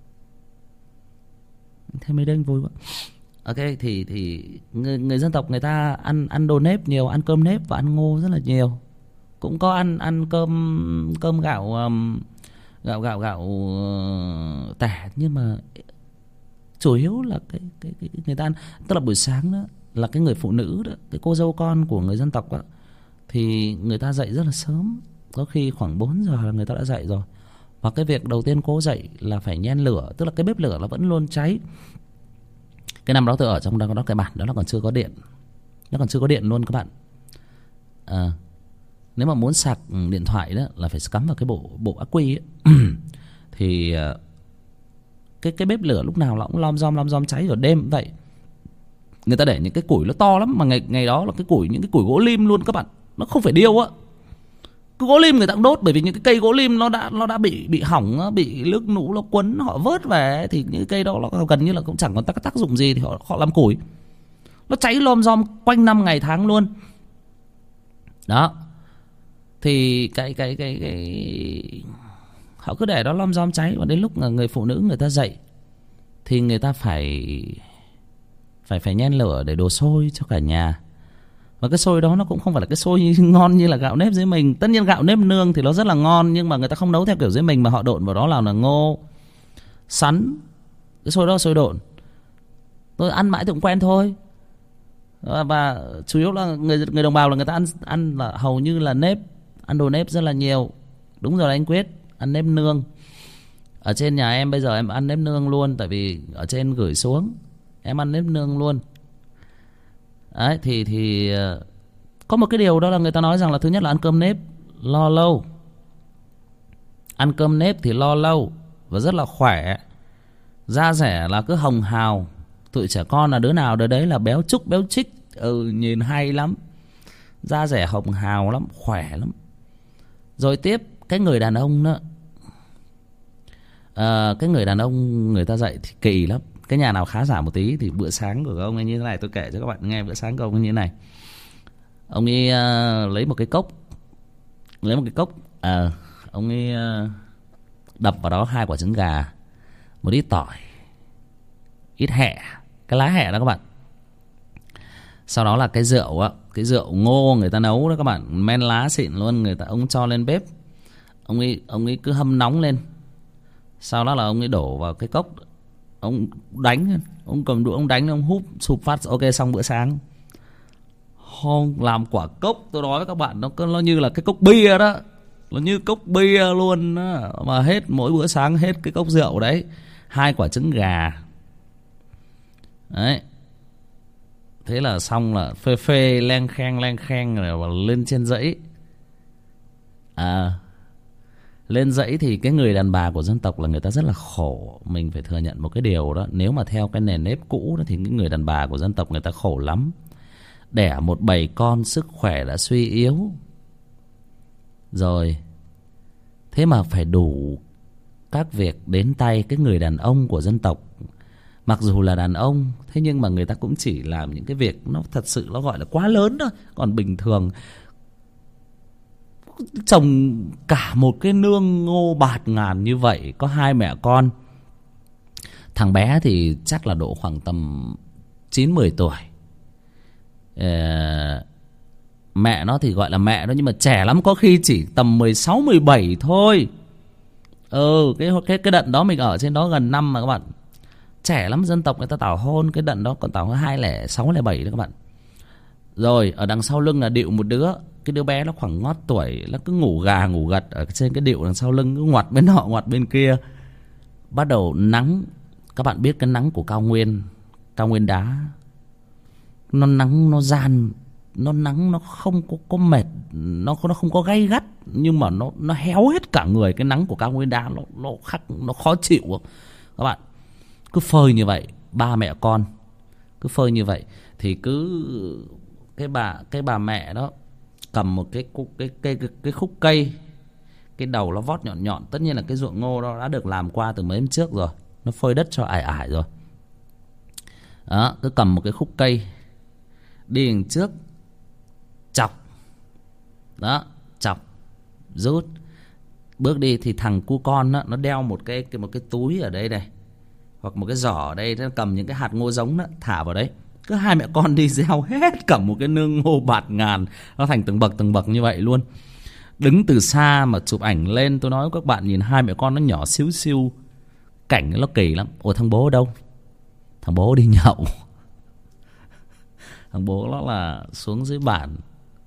Speaker 1: Thế mấy đứa anh vui quá. Ok, thì thì người, người dân tộc người ta ăn ăn đồ nếp nhiều, ăn cơm nếp và ăn ngô rất là nhiều. Cũng có ăn ăn cơm cơm gạo um, gạo gạo gạo uh, tẻ, nhưng mà chủ yếu là cái, cái, cái người ta ăn, tức là buổi sáng đó là cái người phụ nữ đó, cái cô dâu con của người dân tộc đó, thì người ta dậy rất là sớm, có khi khoảng bốn giờ là người ta đã dậy rồi. Và cái việc đầu tiên cô dậy là phải nhen lửa, tức là cái bếp lửa nó vẫn luôn cháy. Cái năm đó tôi ở trong đó, đó cái bản đó nó còn chưa có điện, nó còn chưa có điện luôn các bạn. À, nếu mà muốn sạc điện thoại đó là phải cắm vào cái bộ bộ ắc quy ấy. Thì cái cái bếp lửa lúc nào nó cũng lom rom lom rom cháy, ở đêm cũng vậy. Người ta để những cái củi nó to lắm, mà ngày ngày đó là cái củi, những cái củi gỗ lim luôn các bạn, nó không phải điêu á. Cái gỗ lim người ta cũng đốt, bởi vì những cái cây gỗ lim nó đã nó đã bị bị hỏng, bị nước lũ nó quấn, họ vớt về thì những cái cây đó nó gần như là cũng chẳng còn tác tác dụng gì, thì họ họ làm củi. Nó cháy lom rom quanh năm ngày tháng luôn. Đó. Thì cái cái cái cái họ cứ để đó lom rom cháy, và đến lúc mà người phụ nữ người ta dậy thì người ta phải phải phải nhen lửa để đổ xôi cho cả nhà. Và cái xôi đó nó cũng không phải là cái xôi ngon như là gạo nếp dưới mình. Tất nhiên gạo nếp nương thì nó rất là ngon, nhưng mà người ta không nấu theo kiểu dưới mình, mà họ độn vào đó là, là ngô, sắn, Cái xôi đó xôi độn tôi ăn mãi tôi cũng quen thôi. Và chủ yếu là người người đồng bào là người ta ăn ăn là hầu như là nếp, ăn đồ nếp rất là nhiều. Đúng rồi anh Quyết, ăn nếp nương. Ở trên nhà em bây giờ em ăn nếp nương luôn, tại vì ở trên gửi xuống em ăn nếp nương luôn. Đấy thì thì có một cái điều đó là người ta nói rằng là thứ nhất là ăn cơm nếp lo lâu. Ăn cơm nếp thì lo lâu và rất là khỏe. Da rẻ là cứ hồng hào. Tụi trẻ con là đứa nào đứa đấy là béo trúc béo trích. Ừ, nhìn hay lắm. Da rẻ hồng hào lắm, khỏe lắm. Rồi tiếp cái người đàn ông đó, à, cái người đàn ông người ta dạy thì kỳ lắm. Cái nhà nào khá giả một tí thì bữa sáng của ông ấy như thế này. Tôi kể cho các bạn nghe bữa sáng của ông ấy như thế này. Ông ấy uh, lấy một cái cốc, lấy một cái cốc, à, ông ấy uh, đập vào đó hai quả trứng gà, một ít tỏi, ít hẹ, cái lá hẹ đó các bạn. Sau đó là cái rượu á, cái rượu ngô người ta nấu đó các bạn, men lá xịn luôn, người ta ông cho lên bếp, ông ấy ông ấy cứ hâm nóng lên. Sau đó là ông ấy đổ vào cái cốc, ông đánh, ông cầm đũa ông đánh, ông húp sụp phát, ok xong bữa sáng. Không làm quả cốc, tôi nói với các bạn, nó nó như là cái cốc bia đó, nó như cốc bia luôn đó. Mà hết mỗi bữa sáng hết cái cốc rượu đấy, hai quả trứng gà đấy. Thế là xong là phê phê len kheng len kheng rồi lên trên dãy. À, lên dãy thì cái người đàn bà của dân tộc là người ta rất là khổ. Mình phải thừa nhận một cái điều đó. Nếu mà theo cái nền nếp cũ đó, thì những người đàn bà của dân tộc người ta khổ lắm. Đẻ một bầy con sức khỏe đã suy yếu rồi, thế mà phải đủ các việc đến tay cái người đàn ông của dân tộc. Mặc dù là đàn ông, thế nhưng mà người ta cũng chỉ làm những cái việc nó thật sự nó gọi là quá lớn thôi. Còn bình thường trồng cả một cái nương ngô bạt ngàn như vậy, có hai mẹ con. Thằng bé thì chắc là độ khoảng tầm chín mười tuổi. Ờ, mẹ nó thì gọi là mẹ đó, nhưng mà trẻ lắm, có khi chỉ tầm mười sáu mười bảy thôi. Ừ, cái cái cái đận đó mình ở trên đó gần năm mà các bạn. Trẻ lắm, dân tộc người ta tảo hôn cái đận đó còn tảo hai lẻ sáu lẻ bảy đó các bạn. Rồi ở đằng sau lưng là điệu một đứa, cái đứa bé nó khoảng ngót tuổi, nó cứ ngủ gà ngủ gật ở trên cái điệu đằng sau lưng, cứ ngoặt bên nọ ngoặt bên kia. Bắt đầu nắng, các bạn biết cái nắng của cao nguyên, cao nguyên đá, nó nắng nó gian, nó nắng nó không có, có mệt, nó nó không có gay gắt, nhưng mà nó nó héo hết cả người. Cái nắng của cao nguyên đá nó nó khắc, nó khó chịu các bạn. Cứ phơi như vậy, ba mẹ con cứ phơi như vậy thì cứ cái bà cái bà mẹ đó cầm một cái cái cái cái, cái khúc cây, cái đầu nó vót nhọn nhọn. Tất nhiên là cái ruộng ngô đó đã được làm qua từ mấy hôm trước rồi, nó phơi đất cho ải ải rồi đó. Cứ cầm một cái khúc cây đi đằng trước, chọc đó, chọc rút. Bước đi thì thằng cu con đó, nó đeo một cái, cái một cái túi ở đây này, hoặc một cái giỏ ở đây, nó cầm những cái hạt ngô giống đó, thả vào đấy. Cứ hai mẹ con đi gieo hết cả một cái nương ngô bạt ngàn, nó thành từng bậc từng bậc như vậy luôn. Đứng từ xa mà chụp ảnh lên, tôi nói các bạn nhìn hai mẹ con nó nhỏ xíu xiu, cảnh nó kỳ lắm. Ủa thằng bố ở đâu? Thằng bố đi nhậu. Thằng bố nó là xuống dưới bản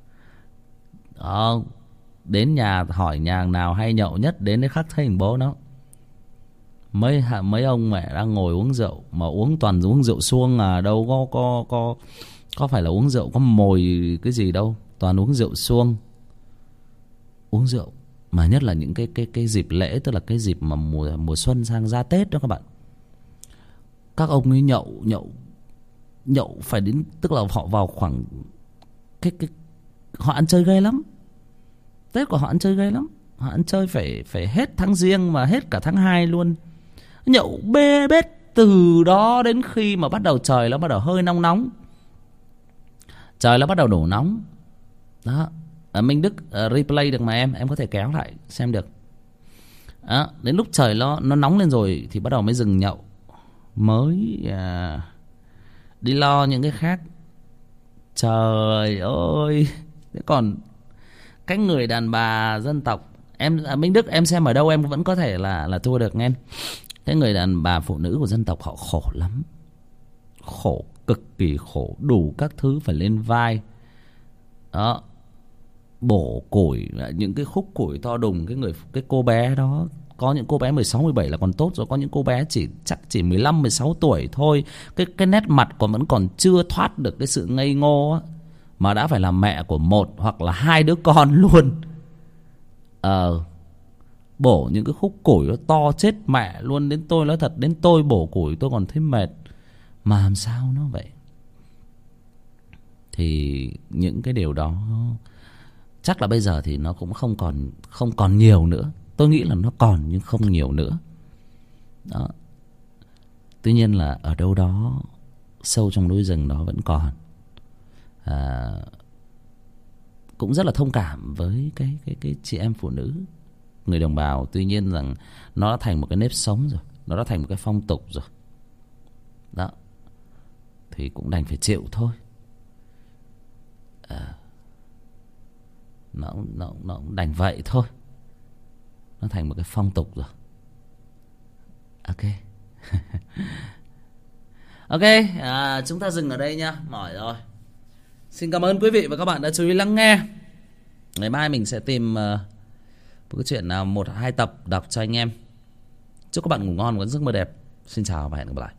Speaker 1: đó, đến nhà hỏi nhà nào hay nhậu nhất, đến đấy khắc thấy thằng bố nó. Mấy mấy ông mẹ đang ngồi uống rượu, mà uống toàn uống rượu suông à, đâu có có có có phải là uống rượu có mồi cái gì đâu, toàn uống rượu suông. Uống rượu mà nhất là những cái cái cái dịp lễ, tức là cái dịp mà mùa mùa xuân sang ra Tết đó các bạn. Các ông ấy nhậu nhậu nhậu phải đến, tức là họ vào khoảng cái cái họ ăn chơi ghê lắm. Tết của họ ăn chơi ghê lắm. Họ ăn chơi phải phải hết tháng Giêng mà hết cả tháng hai luôn. Nhậu bê bết từ đó đến khi mà bắt đầu trời nó bắt đầu hơi nóng nóng. Trời nó bắt đầu đổ nóng. Đó. Ở Minh Đức uh, replay được mà em, em có thể kéo lại xem được. Đó. Đến lúc trời nó nó nóng lên rồi thì bắt đầu mới dừng nhậu. Mới uh, đi lo những cái khác. Trời ơi. Thế còn cái người đàn bà dân tộc em ở Minh Đức em xem ở đâu em vẫn có thể là là thua được em. Cái người đàn bà phụ nữ của dân tộc họ khổ lắm. Khổ, cực kỳ khổ. Đủ các thứ phải lên vai. Đó. Bổ củi, những cái khúc củi to đùng. Cái người cái cô bé đó, có những cô bé mười sáu mười bảy là còn tốt rồi, có những cô bé chỉ chắc chỉ mười lăm mười sáu tuổi thôi. Cái cái nét mặt còn vẫn còn chưa thoát được cái sự ngây ngô á, mà đã phải làm mẹ của một hoặc là hai đứa con luôn. Ờ bổ những cái khúc củi nó to chết mẹ luôn. Đến tôi nói thật, đến tôi bổ củi tôi còn thấy mệt, mà làm sao nó vậy. Thì những cái điều đó chắc là bây giờ thì nó cũng không còn không còn nhiều nữa. Tôi nghĩ là nó còn nhưng không nhiều nữa. Đó. Tuy nhiên là ở đâu đó sâu trong núi rừng đó vẫn còn. À, cũng rất là thông cảm với cái cái cái chị em phụ nữ, người đồng bào. Tuy nhiên rằng nó đã thành một cái nếp sống rồi, nó đã thành một cái phong tục rồi. Đó. Thì cũng đành phải chịu thôi. À, nó nó nó cũng đành vậy thôi. Nó thành một cái phong tục rồi. Ok. Ok, à, chúng ta dừng ở đây nha. Mỏi rồi. Xin cảm ơn quý vị và các bạn đã chú ý lắng nghe. Ngày mai mình sẽ tìm uh, một cái chuyện nào một hai tập đọc cho anh em. Chúc các bạn ngủ ngon và giấc mơ đẹp. Xin chào và hẹn gặp lại.